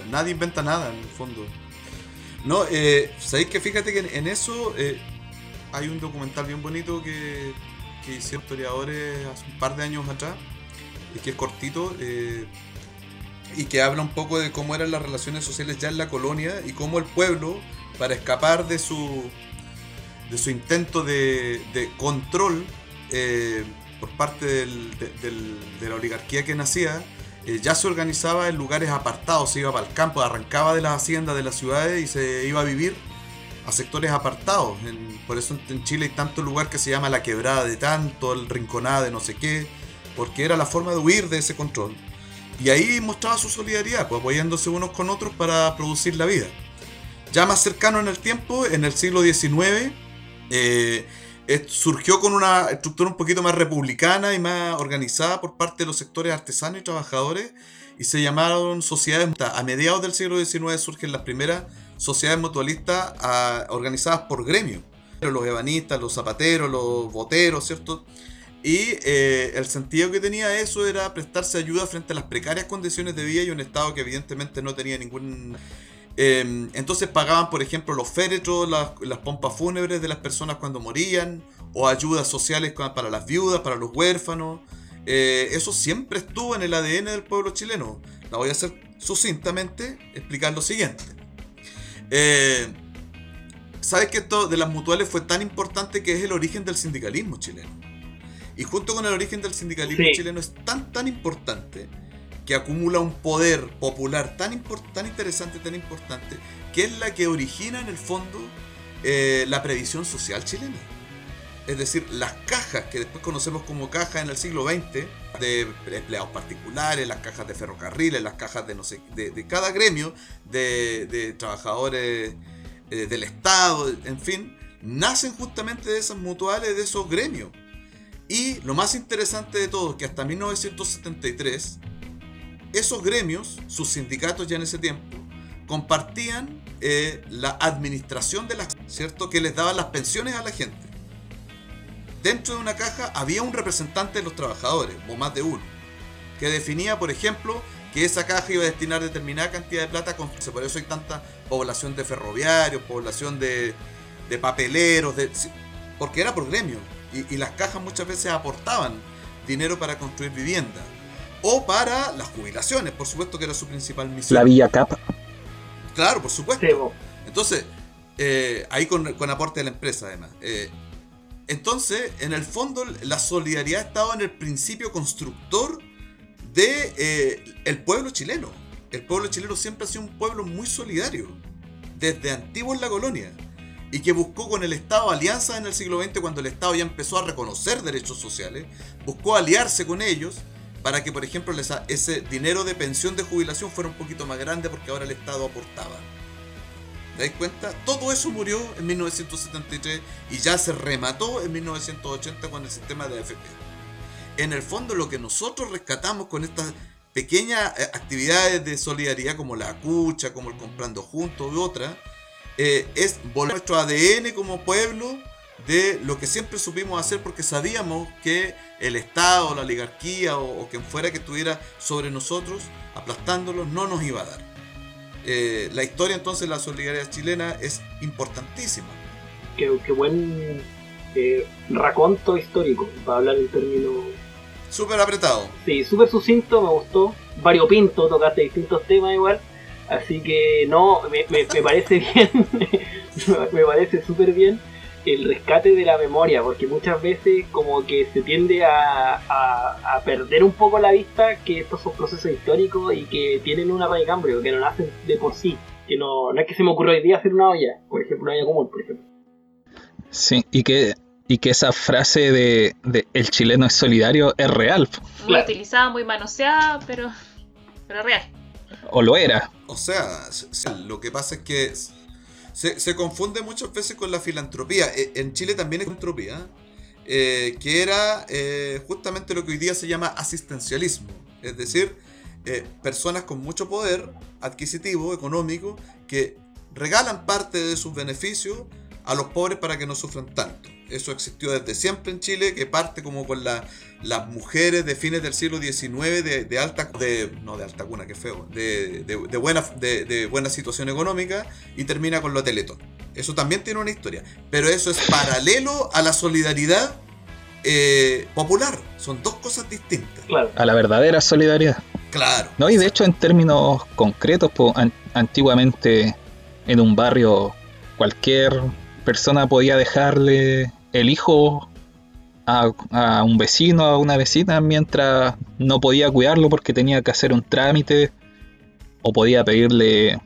nadie inventa nada en el fondo. No, sabéis que fíjate que en eso hay un documental bien bonito que hicieron historiadores hace un par de años atrás, y que es cortito, y que habla un poco de cómo eran las relaciones sociales ya en la colonia y cómo el pueblo, para escapar de su intento de control por parte de la oligarquía que nacía, ya se organizaba en lugares apartados, se iba para el campo, arrancaba de las haciendas de las ciudades y se iba a vivir a sectores apartados. Por eso en Chile hay tanto lugar que se llama la quebrada de tanto, el rinconada de no sé qué, porque era la forma de huir de ese control. Y ahí mostraba su solidaridad, pues apoyándose unos con otros para producir la vida. Ya más cercano en el tiempo, en el siglo XIX, surgió con una estructura un poquito más republicana y más organizada por parte de los sectores artesanos y trabajadores, y se llamaron sociedades. A mediados del siglo XIX surgen las primeras sociedades mutualistas organizadas por gremios, los ebanistas, los zapateros, los boteros, ¿cierto? Y el sentido que tenía eso era prestarse ayuda frente a las precarias condiciones de vida y un Estado que evidentemente no tenía ningún... entonces pagaban, por ejemplo, los féretros, las pompas fúnebres de las personas cuando morían, o ayudas sociales para las viudas, para los huérfanos. Eso siempre estuvo en el ADN del pueblo chileno. La voy a hacer sucintamente, explicar lo siguiente. ¿Sabes que esto de las mutuales fue tan importante que es el origen del sindicalismo chileno? Y junto con el origen del sindicalismo chileno es tan importante que acumula un poder popular tan interesante, tan importante, que es la que origina en el fondo la previsión social chilena. Es decir, las cajas que después conocemos como cajas en el siglo XX, de empleados particulares, las cajas de ferrocarriles, las cajas de no sé, de cada gremio, de trabajadores del Estado, en fin, nacen justamente de esas mutuales, de esos gremios. Y lo más interesante de todo es que hasta 1973, esos gremios, sus sindicatos ya en ese tiempo, compartían la administración de las, ¿cierto?, que les daban las pensiones a la gente. Dentro de una caja había un representante de los trabajadores, o más de uno, que definía, por ejemplo, que esa caja iba a destinar determinada cantidad de plata. Por eso hay tanta población de ferroviarios, población de papeleros, porque era por gremio. Y las cajas muchas veces aportaban dinero para construir viviendas. O para las jubilaciones, por supuesto que era su principal misión. La Villa Cap. Claro, por supuesto. Entonces, ahí con aporte de la empresa además. Entonces, en el fondo, la solidaridad ha estado en el principio constructor de el pueblo chileno. El pueblo chileno siempre ha sido un pueblo muy solidario, desde antiguo en la colonia, y que buscó con el Estado alianzas en el siglo XX, cuando el Estado ya empezó a reconocer derechos sociales, buscó aliarse con ellos para que, por ejemplo, ese dinero de pensión de jubilación fuera un poquito más grande, porque ahora el Estado aportaba. ¿Te das cuenta? Todo eso murió en 1973 y ya se remató en 1980 con el sistema de AFP. En el fondo, lo que nosotros rescatamos con estas pequeñas actividades de solidaridad, como la cucha, como el comprando juntos y otras, es volver a nuestro ADN como pueblo, de lo que siempre supimos hacer, porque sabíamos que el Estado, la oligarquía o quien fuera que estuviera sobre nosotros, aplastándolos, no nos iba a dar. La historia entonces de la solidaridad chilena es importantísima. Qué buen raconto histórico, para hablar en términos... Súper apretado. Sí, súper sucinto, me gustó. Variopinto, tocaste distintos temas igual. Así que no, me parece bien, me parece súper bien el rescate de la memoria, porque muchas veces como que se tiende a perder un poco la vista que estos son procesos históricos y que tienen una raíz de cambio, que no nacen de por sí, que no es que se me ocurrió hoy día hacer una olla, por ejemplo, una olla común, por ejemplo. Sí, y que esa frase de el chileno es solidario es real. Muy utilizada, muy manoseada, pero real. O lo era. O sea, lo que pasa es que se confunde muchas veces con la filantropía. En Chile también hay filantropía, que era justamente lo que hoy día se llama asistencialismo. Es decir, personas con mucho poder adquisitivo, económico, que regalan parte de sus beneficios a los pobres para que no sufran tanto. Eso existió desde siempre en Chile, que parte como con las mujeres de fines del siglo XIX de alta cuna, qué feo, de buena situación económica, y termina con la Teletón. Eso también tiene una historia, pero eso es paralelo a la solidaridad popular. Son dos cosas distintas. Claro. A la verdadera solidaridad. Claro. No, y de hecho en términos concretos, antiguamente en un barrio cualquier persona podía dejarle el hijo a un vecino, a una vecina, mientras no podía cuidarlo porque tenía que hacer un trámite, o podía pedirle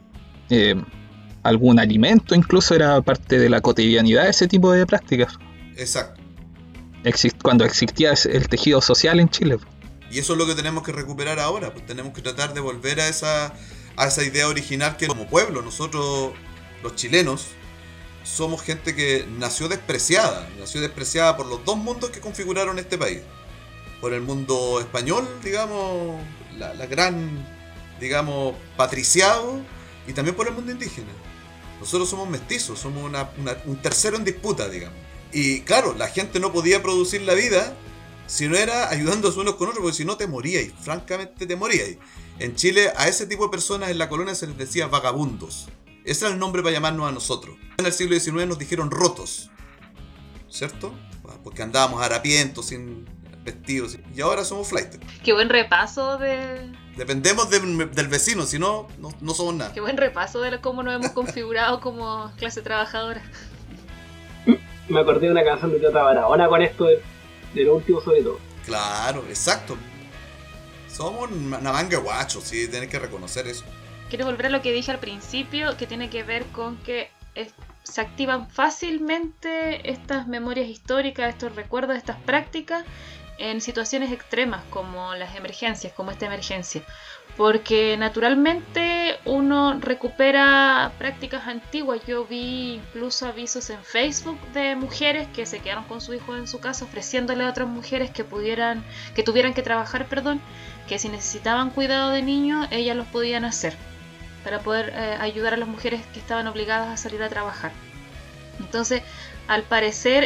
algún alimento, incluso era parte de la cotidianidad ese tipo de prácticas. Exacto. Cuando existía el tejido social en Chile. Y eso es lo que tenemos que recuperar ahora, pues tenemos que tratar de volver a esa idea original que como pueblo, nosotros los chilenos somos gente que nació despreciada por los dos mundos que configuraron este país. Por el mundo español, digamos, la gran, digamos, patriciado, y también por el mundo indígena. Nosotros somos mestizos, somos un tercero en disputa, digamos. Y claro, la gente no podía producir la vida si no era ayudándose unos con otros, porque si no te moríais, francamente te moríais. En Chile a ese tipo de personas en la colonia se les decía vagabundos. Ese era el nombre para llamarnos a nosotros. En el siglo XIX nos dijeron rotos, ¿cierto? Porque andábamos harapientos, sin vestidos, y ahora somos flightes. Qué buen repaso de... Dependemos del vecino, si no, no somos nada. Qué buen repaso de cómo nos hemos configurado como clase trabajadora. Me acordé de una canción de Tata Barahona con esto de lo último sobre todo. Claro, exacto. Somos una manga de guachos, sí, tenés que reconocer eso. Quiero volver a lo que dije al principio, que tiene que ver con que se activan fácilmente estas memorias históricas, estos recuerdos, estas prácticas en situaciones extremas como las emergencias, como esta emergencia. Porque naturalmente uno recupera prácticas antiguas. Yo vi incluso avisos en Facebook de mujeres que se quedaron con su hijo en su casa ofreciéndole a otras mujeres que tuvieran que trabajar, que si necesitaban cuidado de niños, ellas los podían hacer para poder ayudar a las mujeres que estaban obligadas a salir a trabajar. Entonces, al parecer,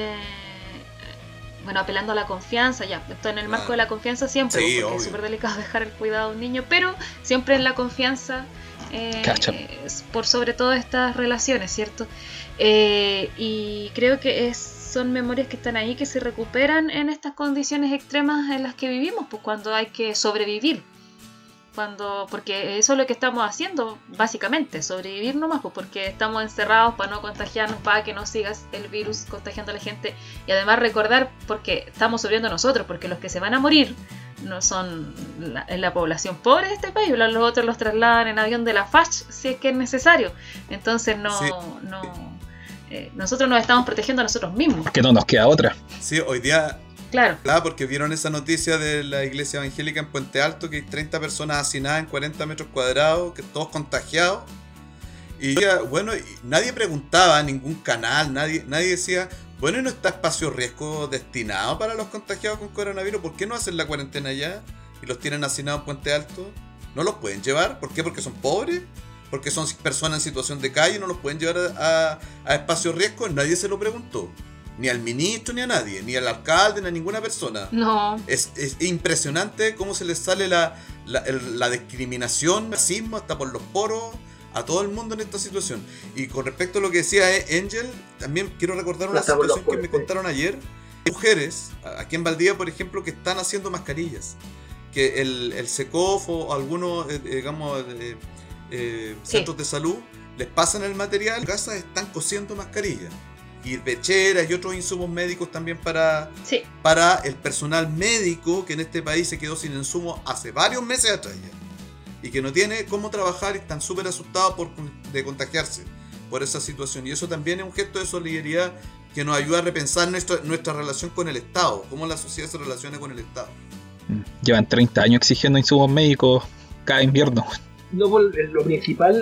apelando a la confianza, ya, esto en el marco de la confianza siempre, sí, porque obvio. es súper delicado dejar el cuidado de un niño, pero siempre en la confianza, por sobre todas estas relaciones, ¿cierto? Y creo que son memorias que están ahí, que se recuperan en estas condiciones extremas en las que vivimos, pues cuando hay que sobrevivir. Porque eso es lo que estamos haciendo, básicamente, sobrevivir nomás, pues porque estamos encerrados para no contagiarnos, para que no sigas el virus contagiando a la gente, y además recordar, porque estamos sobreviviendo nosotros, porque los que se van a morir no son la población pobre de este país, los otros los trasladan en avión de la FACH si es que es necesario. Entonces nosotros nos estamos protegiendo a nosotros mismos. Que no nos queda otra. Sí, hoy día... Claro, porque vieron esa noticia de la iglesia evangélica en Puente Alto, que hay 30 personas hacinadas en 40 metros cuadrados, que todos contagiados. Y bueno, nadie preguntaba, ningún canal, nadie decía, bueno, ¿y no está espacio riesgo destinado para los contagiados con coronavirus? ¿Por qué no hacen la cuarentena allá y los tienen hacinados en Puente Alto? ¿No los pueden llevar? ¿Por qué? ¿Porque son pobres? ¿Porque son personas en situación de calle y no los pueden llevar a espacio riesgo? Nadie se lo preguntó. Ni al ministro, ni a nadie, ni al alcalde, ni a ninguna persona. no. Es impresionante cómo se les sale la discriminación, el racismo hasta por los poros a todo el mundo en esta situación. Y con respecto a lo que decía Angel, también quiero recordar una situación que me contaron ayer. Hay mujeres, aquí en Valdivia, por ejemplo, que están haciendo mascarillas. Que el SECOF o algunos, centros de salud les pasan el material. En casa están cosiendo mascarillas. Y pecheras y otros insumos médicos también para el personal médico que en este país se quedó sin insumos hace varios meses atrás ya, y que no tiene cómo trabajar y están súper asustados de contagiarse por esa situación. Y eso también es un gesto de solidaridad que nos ayuda a repensar nuestra relación con el Estado, cómo la sociedad se relaciona con el Estado. Llevan 30 años exigiendo insumos médicos cada invierno. No, lo principal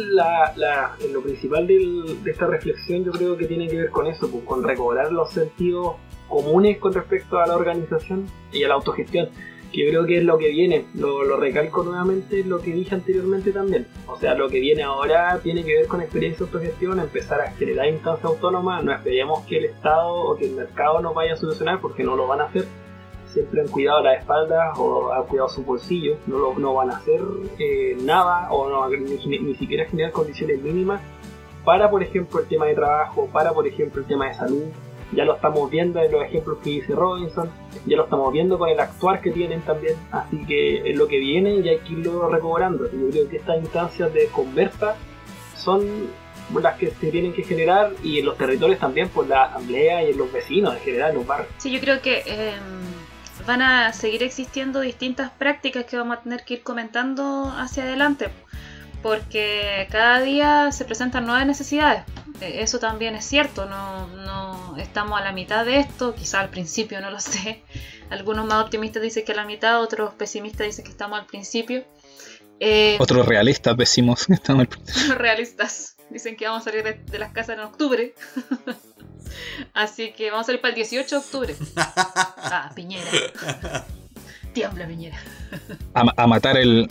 de esta reflexión yo creo que tiene que ver con eso, pues, con recobrar los sentidos comunes con respecto a la organización y a la autogestión. Yo creo que es lo que viene, lo recalco nuevamente lo que dije anteriormente también. O sea, lo que viene ahora tiene que ver con experiencia de autogestión, empezar a generar instancias autónomas. No esperemos que el Estado o que el mercado nos vaya a solucionar, porque no lo van a hacer. Siempre han cuidado las espaldas o han cuidado sus bolsillos, no van a hacer nada o ni siquiera generar condiciones mínimas para, por ejemplo, el tema de trabajo, para, por ejemplo, el tema de salud. Ya lo estamos viendo en los ejemplos que dice Robinson, ya lo estamos viendo con el actuar que tienen también, así que es lo que viene y hay que irlo recobrando. Yo creo que estas instancias de conversa son las que se tienen que generar, y en los territorios también, por la asamblea y en los vecinos en general, en los barrios. Sí, yo creo que van a seguir existiendo distintas prácticas que vamos a tener que ir comentando hacia adelante, porque cada día se presentan nuevas necesidades. Eso también es cierto, no estamos a la mitad de esto, quizá al principio, no lo sé. Algunos más optimistas dicen que a la mitad, otros pesimistas dicen que estamos al principio. Otros realistas decimos que estamos al principio. Los realistas dicen que vamos a salir de las casas en octubre. Así que vamos a salir para el 18 de octubre. Ah, Piñera. Tiembla, Piñera. A matar el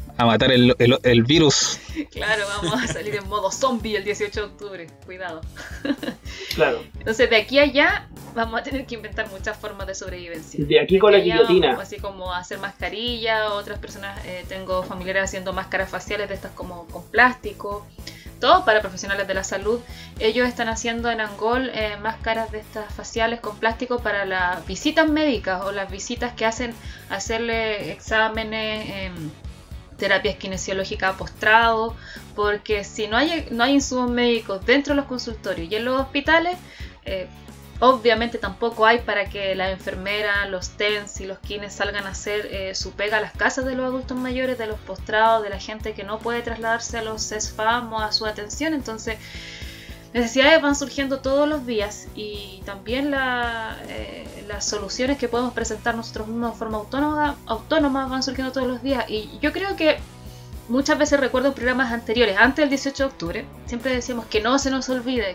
virus. Claro, vamos a salir en modo zombie el 18 de octubre. Cuidado. Claro. Entonces, de aquí a allá vamos a tener que inventar muchas formas de sobrevivencia. De aquí con la guillotina. Así como hacer mascarilla. Otras personas, tengo familiares haciendo máscaras faciales de estas como con plástico. Todo para profesionales de la salud. Ellos están haciendo en Angol máscaras de estas faciales con plástico para las visitas médicas o las visitas que hacen hacerle exámenes, terapias kinesiológicas a postrado, porque si no hay insumos médicos dentro de los consultorios y en los hospitales, obviamente tampoco hay para que las enfermeras, los TENS y los kines salgan a hacer su pega a las casas de los adultos mayores, de los postrados, de la gente que no puede trasladarse a los CESFAM o a su atención. Entonces, necesidades van surgiendo todos los días, y también las soluciones que podemos presentar nosotros mismos de forma autónoma van surgiendo todos los días. Y yo creo que muchas veces recuerdo en programas anteriores, antes del 18 de octubre, siempre decíamos que no se nos olvide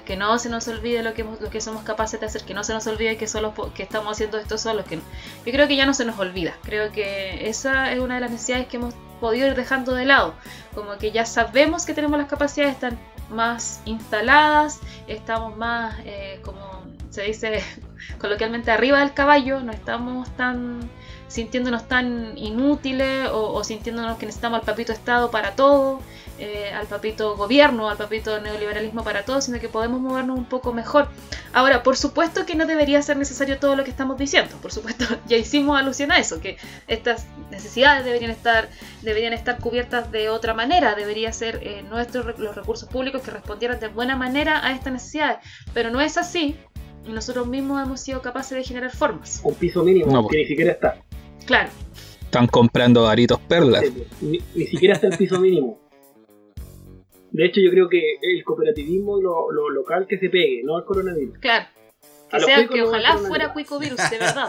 lo que somos capaces de hacer, que no se nos olvide que estamos haciendo esto solos. Yo creo que ya no se nos olvida. Creo que esa es una de las necesidades que hemos podido ir dejando de lado. Como que ya sabemos que tenemos las capacidades, están más instaladas, estamos más, como se dice coloquialmente, arriba del caballo, no estamos sintiéndonos tan inútiles o sintiéndonos que necesitamos al papito Estado para todo, al papito gobierno, al papito neoliberalismo para todo, sino que podemos movernos un poco mejor. Ahora, por supuesto que no debería ser necesario todo lo que estamos diciendo, por supuesto, ya hicimos alusión a eso, que estas necesidades deberían estar cubiertas de otra manera, debería ser los recursos públicos que respondieran de buena manera a estas necesidades, pero no es así, y nosotros mismos hemos sido capaces de generar formas. Un piso mínimo que ni siquiera está. Claro. Están comprando Doritos Perlas. Ni siquiera está el piso mínimo. De hecho, yo creo que el cooperativismo y lo local que se pegue, no el coronavirus. Claro. Que ojalá fuera cuicovirus, de verdad.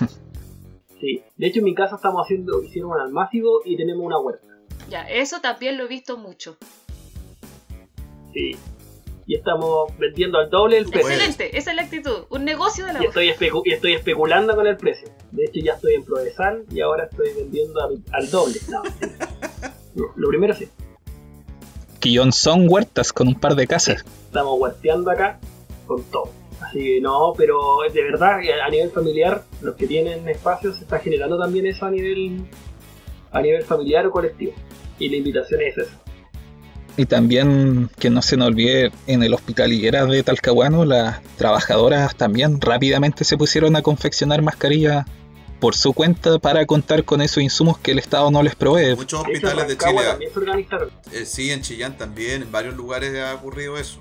Sí. De hecho, en mi casa hicieron un almácigo y tenemos una huerta. Ya, eso también lo he visto mucho. Sí. Y estamos vendiendo al doble el precio. Excelente, esa es la actitud. Un negocio de la huerta. Y estoy especulando con el precio. De hecho, ya estoy en Prodesal y ahora estoy vendiendo al doble. No, lo primero sí. Quillón son huertas con un par de casas. Estamos huerteando acá con todo. Así que no, pero de verdad, a nivel familiar, los que tienen espacios, se está generando también eso a nivel familiar o colectivo. Y la invitación es esa. Y también, que no se nos olvide, en el Hospital Higueras de Talcahuano, las trabajadoras también rápidamente se pusieron a confeccionar mascarillas por su cuenta para contar con esos insumos que el Estado no les provee. Muchos hospitales de Chile también se organizaron. Sí, en Chillán también, en varios lugares ha ocurrido eso.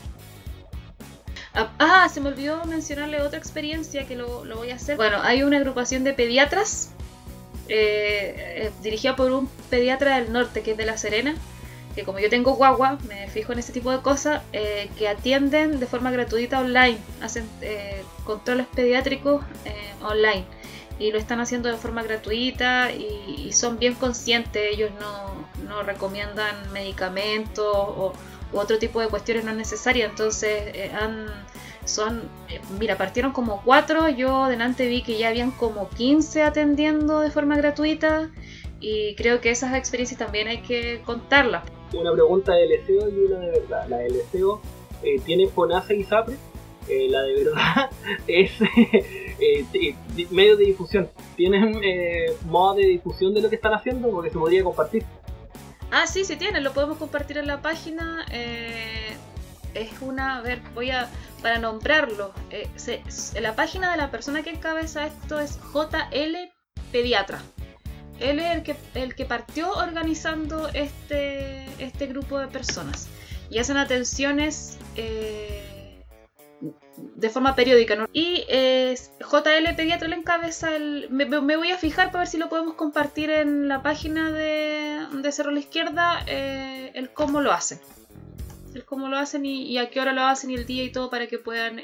Se me olvidó mencionarle otra experiencia que lo voy a hacer. Bueno, hay una agrupación de pediatras dirigida por un pediatra del norte, que es de La Serena, que como yo tengo guagua, me fijo en ese tipo de cosas, que atienden de forma gratuita online, hacen controles pediátricos online, y lo están haciendo de forma gratuita y son bien conscientes. Ellos no recomiendan medicamentos u otro tipo de cuestiones no necesarias. Entonces mira, partieron como 4, yo delante vi que ya habían como 15 atendiendo de forma gratuita, y creo que esas experiencias también hay que contarlas. Una pregunta de LSEO y una de verdad. La de LSEO tiene FONASA y SAPRE. La de verdad es medios de difusión. ¿Tienen modo de difusión de lo que están haciendo? Porque se podría compartir. Sí tienen, lo podemos compartir en la página. Es una, a ver, para nombrarlo, la página de la persona que encabeza esto es JL Pediatra. Él es el que partió organizando este grupo de personas, y hacen atenciones de forma periódica, ¿no? Y JL Pediatra le encabeza me voy a fijar para ver si lo podemos compartir en la página de Cerro a la Izquierda, el cómo lo hacen. El cómo lo hacen y a qué hora lo hacen y el día y todo, para que puedan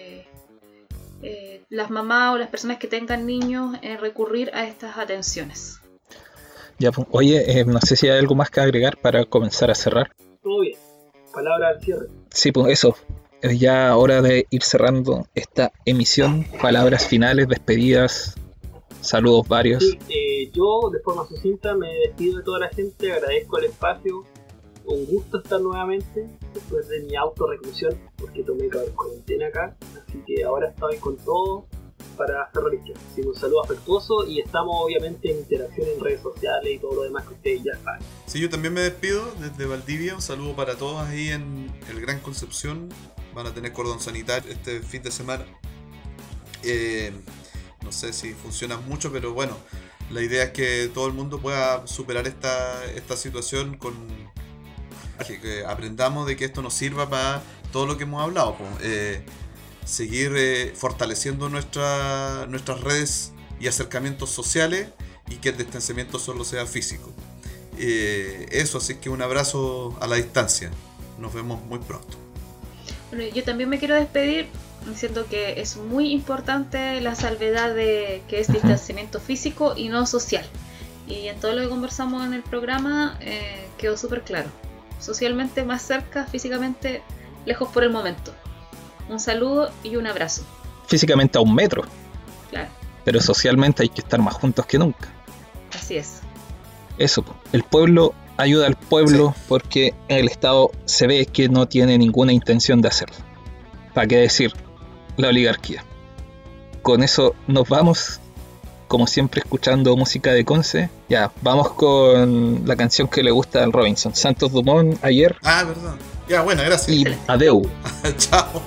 las mamás o las personas que tengan niños recurrir a estas atenciones. Ya, pues, oye, no sé si hay algo más que agregar para comenzar a cerrar. Todo bien. Palabra al cierre. Sí, pues eso. Es ya hora de ir cerrando esta emisión. Palabras finales, despedidas, saludos varios. Sí, yo de forma sucinta me despido de toda la gente, agradezco el espacio. Un gusto estar nuevamente después de mi autorreclusión, porque tomé cuarentena acá, así que ahora estoy con todo para Cerro a la Izquierda. Así que un saludo afectuoso, y estamos obviamente en interacción en redes sociales y todo lo demás que ustedes ya saben. Sí, yo también me despido desde Valdivia. Un saludo para todos ahí en el Gran Concepción. Van a tener cordón sanitario este fin de semana. No sé si funciona mucho, pero bueno, la idea es que todo el mundo pueda superar esta situación que aprendamos de que esto nos sirva para todo lo que hemos hablado, seguir fortaleciendo nuestras redes y acercamientos sociales, y que el distanciamiento solo sea físico. Eso, así que un abrazo a la distancia. Nos vemos muy pronto. Bueno, yo también me quiero despedir diciendo que es muy importante la salvedad de que es distanciamiento físico y no social. Y en todo lo que conversamos en el programa quedó súper claro. Socialmente más cerca, físicamente lejos por el momento. Un saludo y un abrazo. Físicamente a 1 metro. Claro. Pero socialmente hay que estar más juntos que nunca. Así es. Eso, el pueblo ayuda al pueblo, sí, porque el Estado se ve que no tiene ninguna intención de hacerlo. ¿Para qué decir la oligarquía? Con eso nos vamos, como siempre, escuchando música de Conce. Ya, vamos con la canción que le gusta al Robinson, Santos Dumont, Ayer. Verdad. Ya, bueno, gracias. Y adeu. Chao.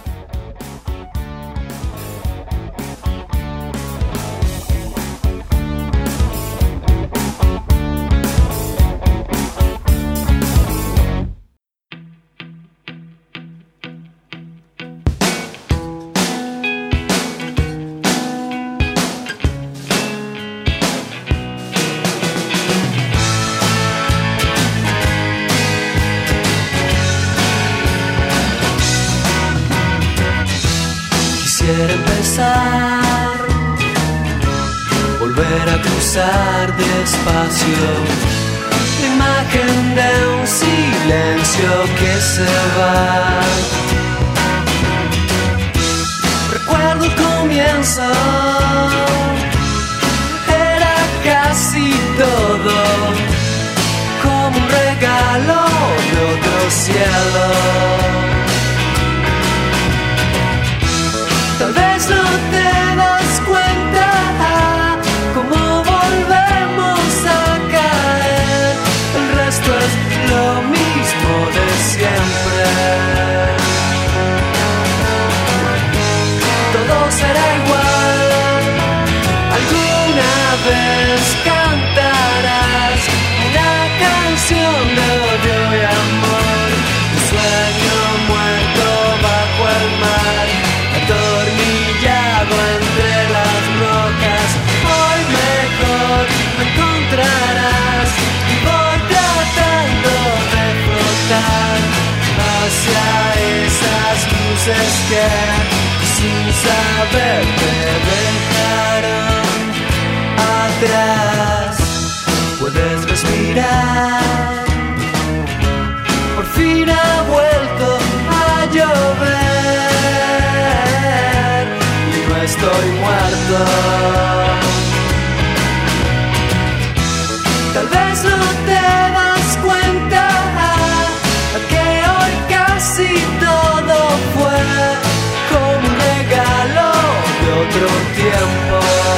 Quisiera empezar, volver a cruzar despacio la imagen de un silencio que se va. Recuerdo el comienzo, era casi todo como un regalo de otro cielo. Tal vez no te das cuenta cómo volvemos a caer. El resto es lo mismo de siempre. Todo será igual. Alguna vez cantarás una canción de odio y amor. Un sueño muerto bajo el mar, atornillado entre las rocas. Hoy mejor me encontrarás y voy tratando de flotar hacia esas luces que sin saber me dejaron atrás. Puedes respirar, por fin ha vuelto a llover. Tal vez no te das cuenta que hoy casi todo fue como un regalo de otro tiempo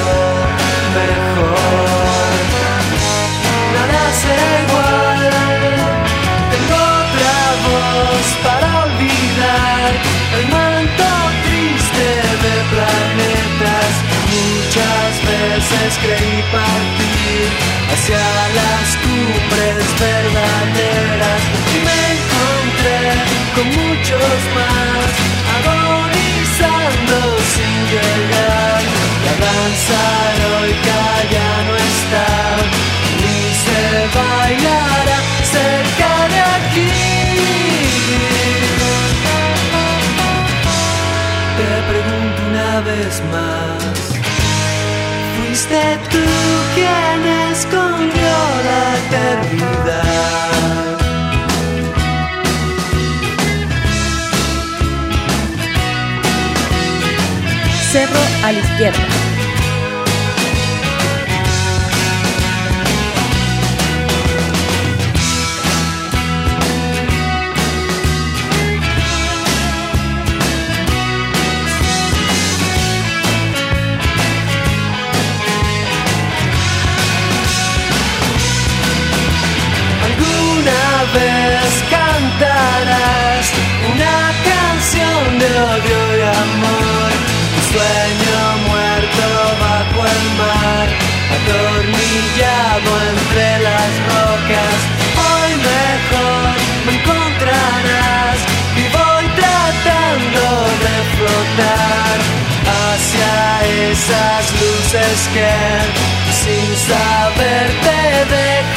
mejor. Nada será igual, tengo otra voz para olvidar el manto triste de planetas. Muchas veces creí partir hacia las cumbres verdaderas y me encontré con muchos más agonizando sin llegar. La danza heroica ya no está, ni se bailará cerca de aquí. Te pregunto una vez más, ¿fuiste tú quien escondió la eternidad? Cerro a la izquierda. Vez cantarás una canción de odio y amor, un sueño muerto bajo el mar, atornillado entre las rocas. Hoy mejor me encontrarás y voy tratando de flotar hacia esas luces que sin saber te dejan